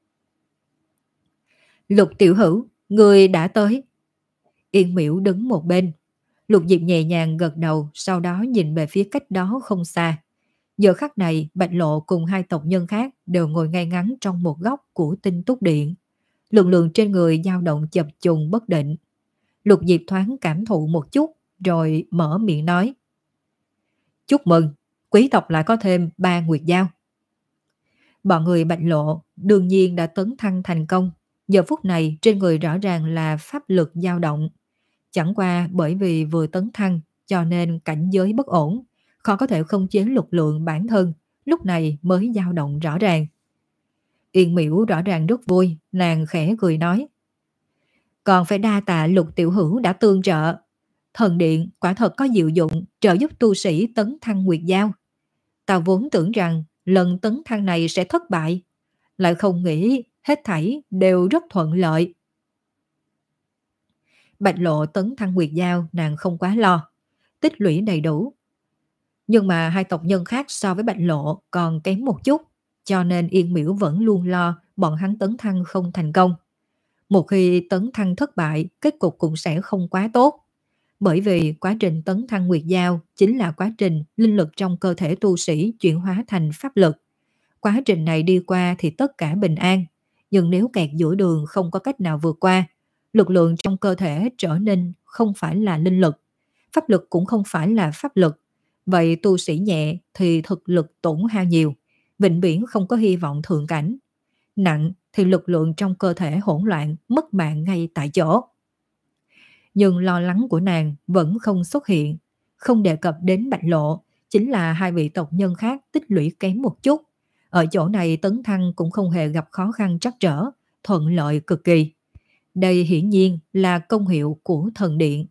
Lục tiểu hữu, người đã tới. Yên Miễu đứng một bên. Lục Diệp nhẹ nhàng gật đầu, sau đó nhìn về phía cách đó không xa. Giờ khắc này, Bạch Lộ cùng hai tộc nhân khác đều ngồi ngay ngắn trong một góc của tinh túc điện. Lực lượng trên người dao động chập trùng bất định. Lục Diệp thoáng cảm thụ một chút, rồi mở miệng nói. Chúc mừng, quý tộc lại có thêm ba nguyệt dao. Bọn người Bạch Lộ đương nhiên đã tấn thăng thành công. Giờ phút này trên người rõ ràng là pháp lực dao động. Chẳng qua bởi vì vừa tấn thăng cho nên cảnh giới bất ổn, khó có thể không chế lực lượng bản thân, lúc này mới dao động rõ ràng. Yên Miễu rõ ràng rất vui, nàng khẽ cười nói. Còn phải đa tạ Lục tiểu hữu đã tương trợ. Thần điện quả thật có diệu dụng trợ giúp tu sĩ tấn thăng nguyệt giao. Ta vốn tưởng rằng lần tấn thăng này sẽ thất bại, lại không nghĩ hết thảy đều rất thuận lợi. Bạch Lộ tấn thăng nguyệt giao nàng không quá lo, tích lũy đầy đủ. Nhưng mà hai tộc nhân khác so với Bạch Lộ còn kém một chút, cho nên Yên Miễu vẫn luôn lo bọn hắn tấn thăng không thành công. Một khi tấn thăng thất bại, kết cục cũng sẽ không quá tốt. Bởi vì quá trình tấn thăng nguyệt giao chính là quá trình linh lực trong cơ thể tu sĩ chuyển hóa thành pháp lực. Quá trình này đi qua thì tất cả bình an, nhưng nếu kẹt giữa đường không có cách nào vượt qua, lực lượng trong cơ thể trở nên không phải là linh lực, pháp lực cũng không phải là pháp lực. Vậy tu sĩ nhẹ thì thực lực tổn hao nhiều, vĩnh viễn không có hy vọng thượng cảnh. Nặng thì lực lượng trong cơ thể hỗn loạn, mất mạng ngay tại chỗ. Nhưng lo lắng của nàng vẫn không xuất hiện, không đề cập đến Bạch Lộ, chính là hai vị tộc nhân khác tích lũy kém một chút. Ở chỗ này tấn thăng cũng không hề gặp khó khăn trắc trở, thuận lợi cực kỳ. Đây hiển nhiên là công hiệu của thần điện.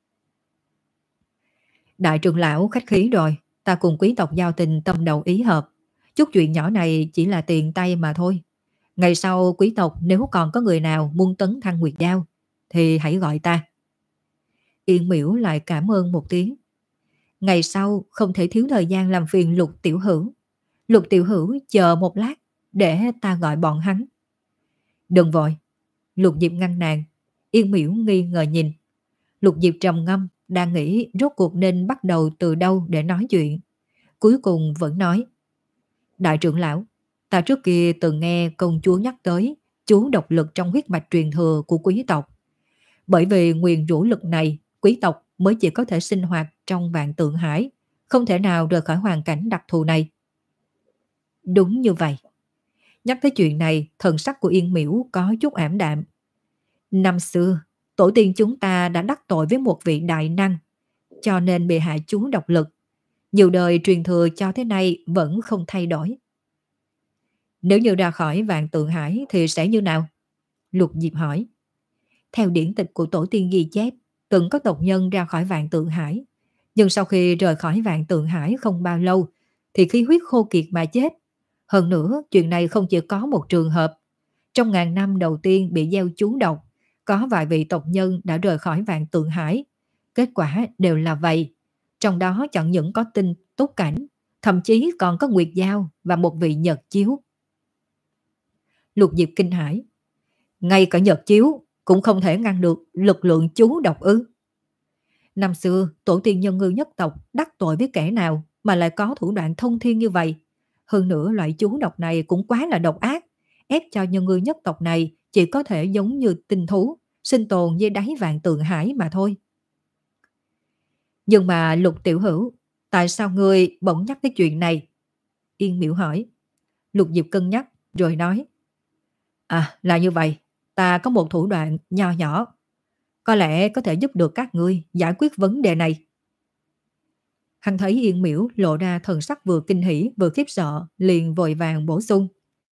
Đại trưởng lão khách khí rồi, ta cùng quý tộc giao tình tâm đầu ý hợp. Chút chuyện nhỏ này chỉ là tiền tay mà thôi. Ngày sau quý tộc nếu còn có người nào muốn tấn thăng nguyệt giao, thì hãy gọi ta. Yên Miễu lại cảm ơn một tiếng. Ngày sau không thể thiếu thời gian làm phiền Lục tiểu hữu. Lục tiểu hữu chờ một lát để ta gọi bọn hắn. Đừng vội. Lục Diệp ngăn nàng. Yên Miễu nghi ngờ nhìn. Lục Diệp trầm ngâm, đang nghĩ rốt cuộc nên bắt đầu từ đâu để nói chuyện. Cuối cùng vẫn nói. Đại trưởng lão, ta trước kia từng nghe công chúa nhắc tới chú độc lực trong huyết mạch truyền thừa của quý tộc. Bởi vì nguyền rủa lực này, quý tộc mới chỉ có thể sinh hoạt trong vạn tượng hải, không thể nào rời khỏi hoàn cảnh đặc thù này. Đúng như vậy. Nhắc tới chuyện này, thần sắc của Yên Miễu có chút ảm đạm. Năm xưa, tổ tiên chúng ta đã đắc tội với một vị đại năng, cho nên bị hạ chú độc lực. Nhiều đời truyền thừa cho thế này vẫn không thay đổi. Nếu như ra khỏi vạn tượng hải thì sẽ như nào? Lục Diệp hỏi. Theo điển tịch của tổ tiên ghi chép, từng có tộc nhân ra khỏi vạn tượng hải. Nhưng sau khi rời khỏi vạn tượng hải không bao lâu, thì khí huyết khô kiệt mà chết. Hơn nữa, chuyện này không chỉ có một trường hợp. Trong ngàn năm đầu tiên bị gieo chú độc, có vài vị tộc nhân đã rời khỏi vạn tượng hải. Kết quả đều là vậy. Trong đó chẳng những có tinh túc cảnh, thậm chí còn có nguyệt giao và một vị nhật chiếu. Lục Diệp kinh hãi. Ngay cả nhật chiếu cũng không thể ngăn được lực lượng chú độc ư? Năm xưa, tổ tiên nhân ngư nhất tộc đắc tội với kẻ nào mà lại có thủ đoạn thông thiên như vậy? Hơn nữa loại chú độc này cũng quá là độc ác, ép cho nhân ngư nhất tộc này chỉ có thể giống như tinh thú, sinh tồn dưới đáy vạn tượng hải mà thôi. Nhưng mà Lục tiểu hữu, tại sao ngươi bỗng nhắc tới chuyện này? Yên Miễu hỏi. Lục Diệp cân nhắc rồi nói. À, là như vậy, ta có một thủ đoạn nho nhỏ, có lẽ có thể giúp được các ngươi giải quyết vấn đề này. Hắn thấy Yên Miễu lộ ra thần sắc vừa kinh hỉ vừa khiếp sợ, liền vội vàng bổ sung.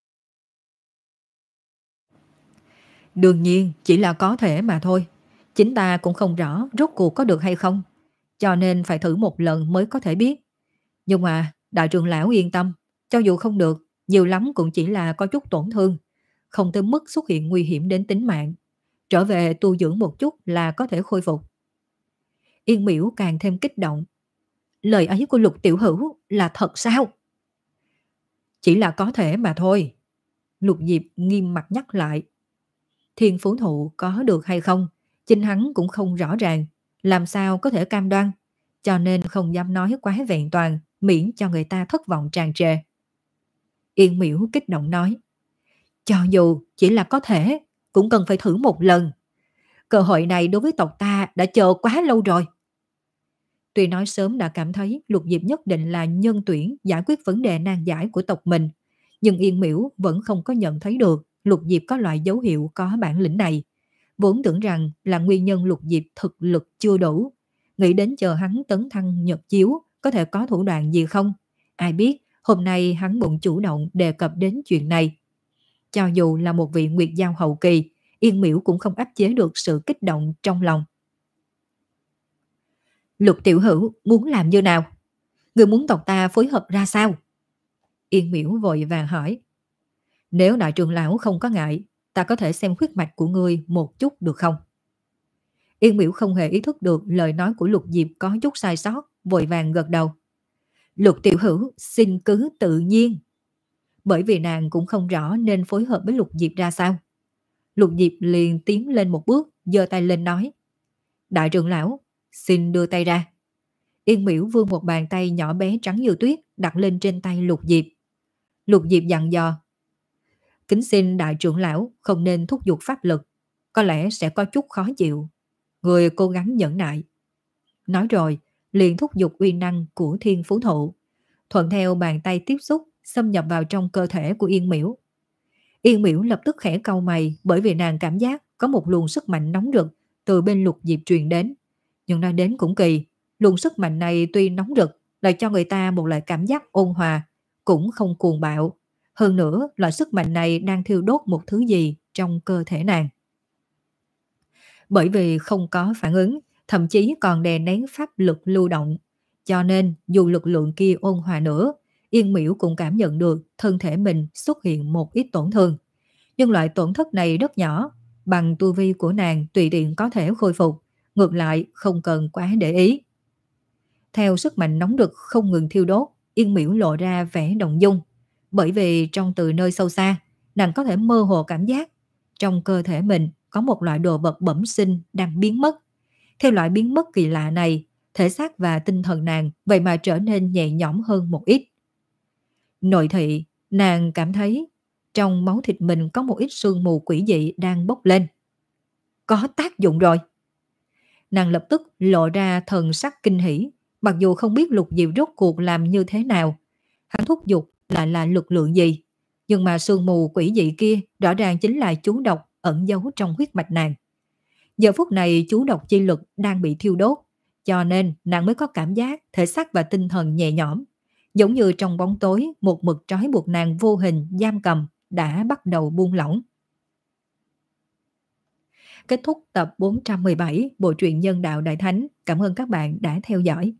Đương nhiên chỉ là có thể mà thôi, chính ta cũng không rõ rốt cuộc có được hay không, cho nên phải thử một lần mới có thể biết. Nhưng mà đại trưởng lão yên tâm, cho dù không được, nhiều lắm cũng chỉ là có chút tổn thương, không tới mức xuất hiện nguy hiểm đến tính mạng. Trở về tu dưỡng một chút là có thể khôi phục. Yên Miễu càng thêm kích động. Lời ấy của Lục tiểu hữu là thật sao? Chỉ là có thể mà thôi. Lục Diệp nghiêm mặt nhắc lại. Thiên phú thụ có được hay không, chính hắn cũng không rõ ràng, làm sao có thể cam đoan, cho nên không dám nói quá vẹn toàn, miễn cho người ta thất vọng tràn trề. Yên Miễu kích động nói, cho dù chỉ là có thể, cũng cần phải thử một lần. Cơ hội này đối với tộc ta đã chờ quá lâu rồi. Tuy nói sớm đã cảm thấy Lục Diệp nhất định là nhân tuyển giải quyết vấn đề nan giải của tộc mình, nhưng Yên Miễu vẫn không có nhận thấy được Lục Diệp có loại dấu hiệu có bản lĩnh này. Vốn tưởng rằng là nguyên nhân Lục Diệp thực lực chưa đủ, nghĩ đến chờ hắn tấn thăng nhật chiếu có thể có thủ đoạn gì không. Ai biết hôm nay hắn bụng chủ động đề cập đến chuyện này. Cho dù là một vị nguyệt giao hậu kỳ, Yên Miễu cũng không áp chế được sự kích động trong lòng. Lục tiểu hữu muốn làm như nào? Người muốn tộc ta phối hợp ra sao? Yên Miễu vội vàng hỏi. Nếu đại trưởng lão không có ngại, ta có thể xem huyết mạch của ngươi một chút được không? Yên Miễu không hề ý thức được lời nói của Lục Diệp có chút sai sót, vội vàng gật đầu. Lục tiểu hữu xin cứ tự nhiên. Bởi vì nàng cũng không rõ nên phối hợp với Lục Diệp ra sao. Lục Diệp liền tiến lên một bước, giơ tay lên nói. Đại trưởng lão, xin đưa tay ra. Yên Miễu vươn một bàn tay nhỏ bé trắng như tuyết đặt lên trên tay Lục Diệp. Lục Diệp dặn dò. Kính xin đại trưởng lão không nên thúc giục pháp lực, có lẽ sẽ có chút khó chịu. Người cố gắng nhẫn nại. Nói rồi, liền thúc giục uy năng của thiên phú thụ. Thuận theo bàn tay tiếp xúc, xâm nhập vào trong cơ thể của Yên Miễu. Yên Miễu lập tức khẽ cau mày bởi vì nàng cảm giác có một luồng sức mạnh nóng rực từ bên Lục Diệp truyền đến. Nhưng nói đến cũng kỳ, luồng sức mạnh này tuy nóng rực lại cho người ta một loại cảm giác ôn hòa, cũng không cuồng bạo. Hơn nữa, loại sức mạnh này đang thiêu đốt một thứ gì trong cơ thể nàng. Bởi vì không có phản ứng, thậm chí còn đè nén pháp lực lưu động. Cho nên, dù lực lượng kia ôn hòa nữa, Yên Miễu cũng cảm nhận được thân thể mình xuất hiện một ít tổn thương. Nhưng loại tổn thất này rất nhỏ, bằng tu vi của nàng tùy tiện có thể khôi phục, ngược lại không cần quá để ý. Theo sức mạnh nóng rực không ngừng thiêu đốt, Yên Miễu lộ ra vẻ động dung. Bởi vì trong từ nơi sâu xa, nàng có thể mơ hồ cảm giác trong cơ thể mình có một loại đồ vật bẩm sinh đang biến mất. Theo loại biến mất kỳ lạ này, thể xác và tinh thần nàng vậy mà trở nên nhẹ nhõm hơn một ít. Nội thị, nàng cảm thấy trong máu thịt mình có một ít sương mù quỷ dị đang bốc lên. Có tác dụng rồi. Nàng lập tức lộ ra thần sắc kinh hỉ, mặc dù không biết Lục Diệp rốt cuộc làm như thế nào. Hắn thúc giục lại là lực lượng gì, nhưng mà sương mù quỷ dị kia rõ ràng chính là chú độc ẩn giấu trong huyết mạch nàng. Giờ phút này chú độc chi lực đang bị thiêu đốt, cho nên nàng mới có cảm giác thể xác và tinh thần nhẹ nhõm, giống như trong bóng tối một mực trói buộc nàng vô hình giam cầm đã bắt đầu buông lỏng. Kết thúc tập bốn trăm mười bảy bộ truyện Nhân đạo Đại Thánh. Cảm ơn các bạn đã theo dõi.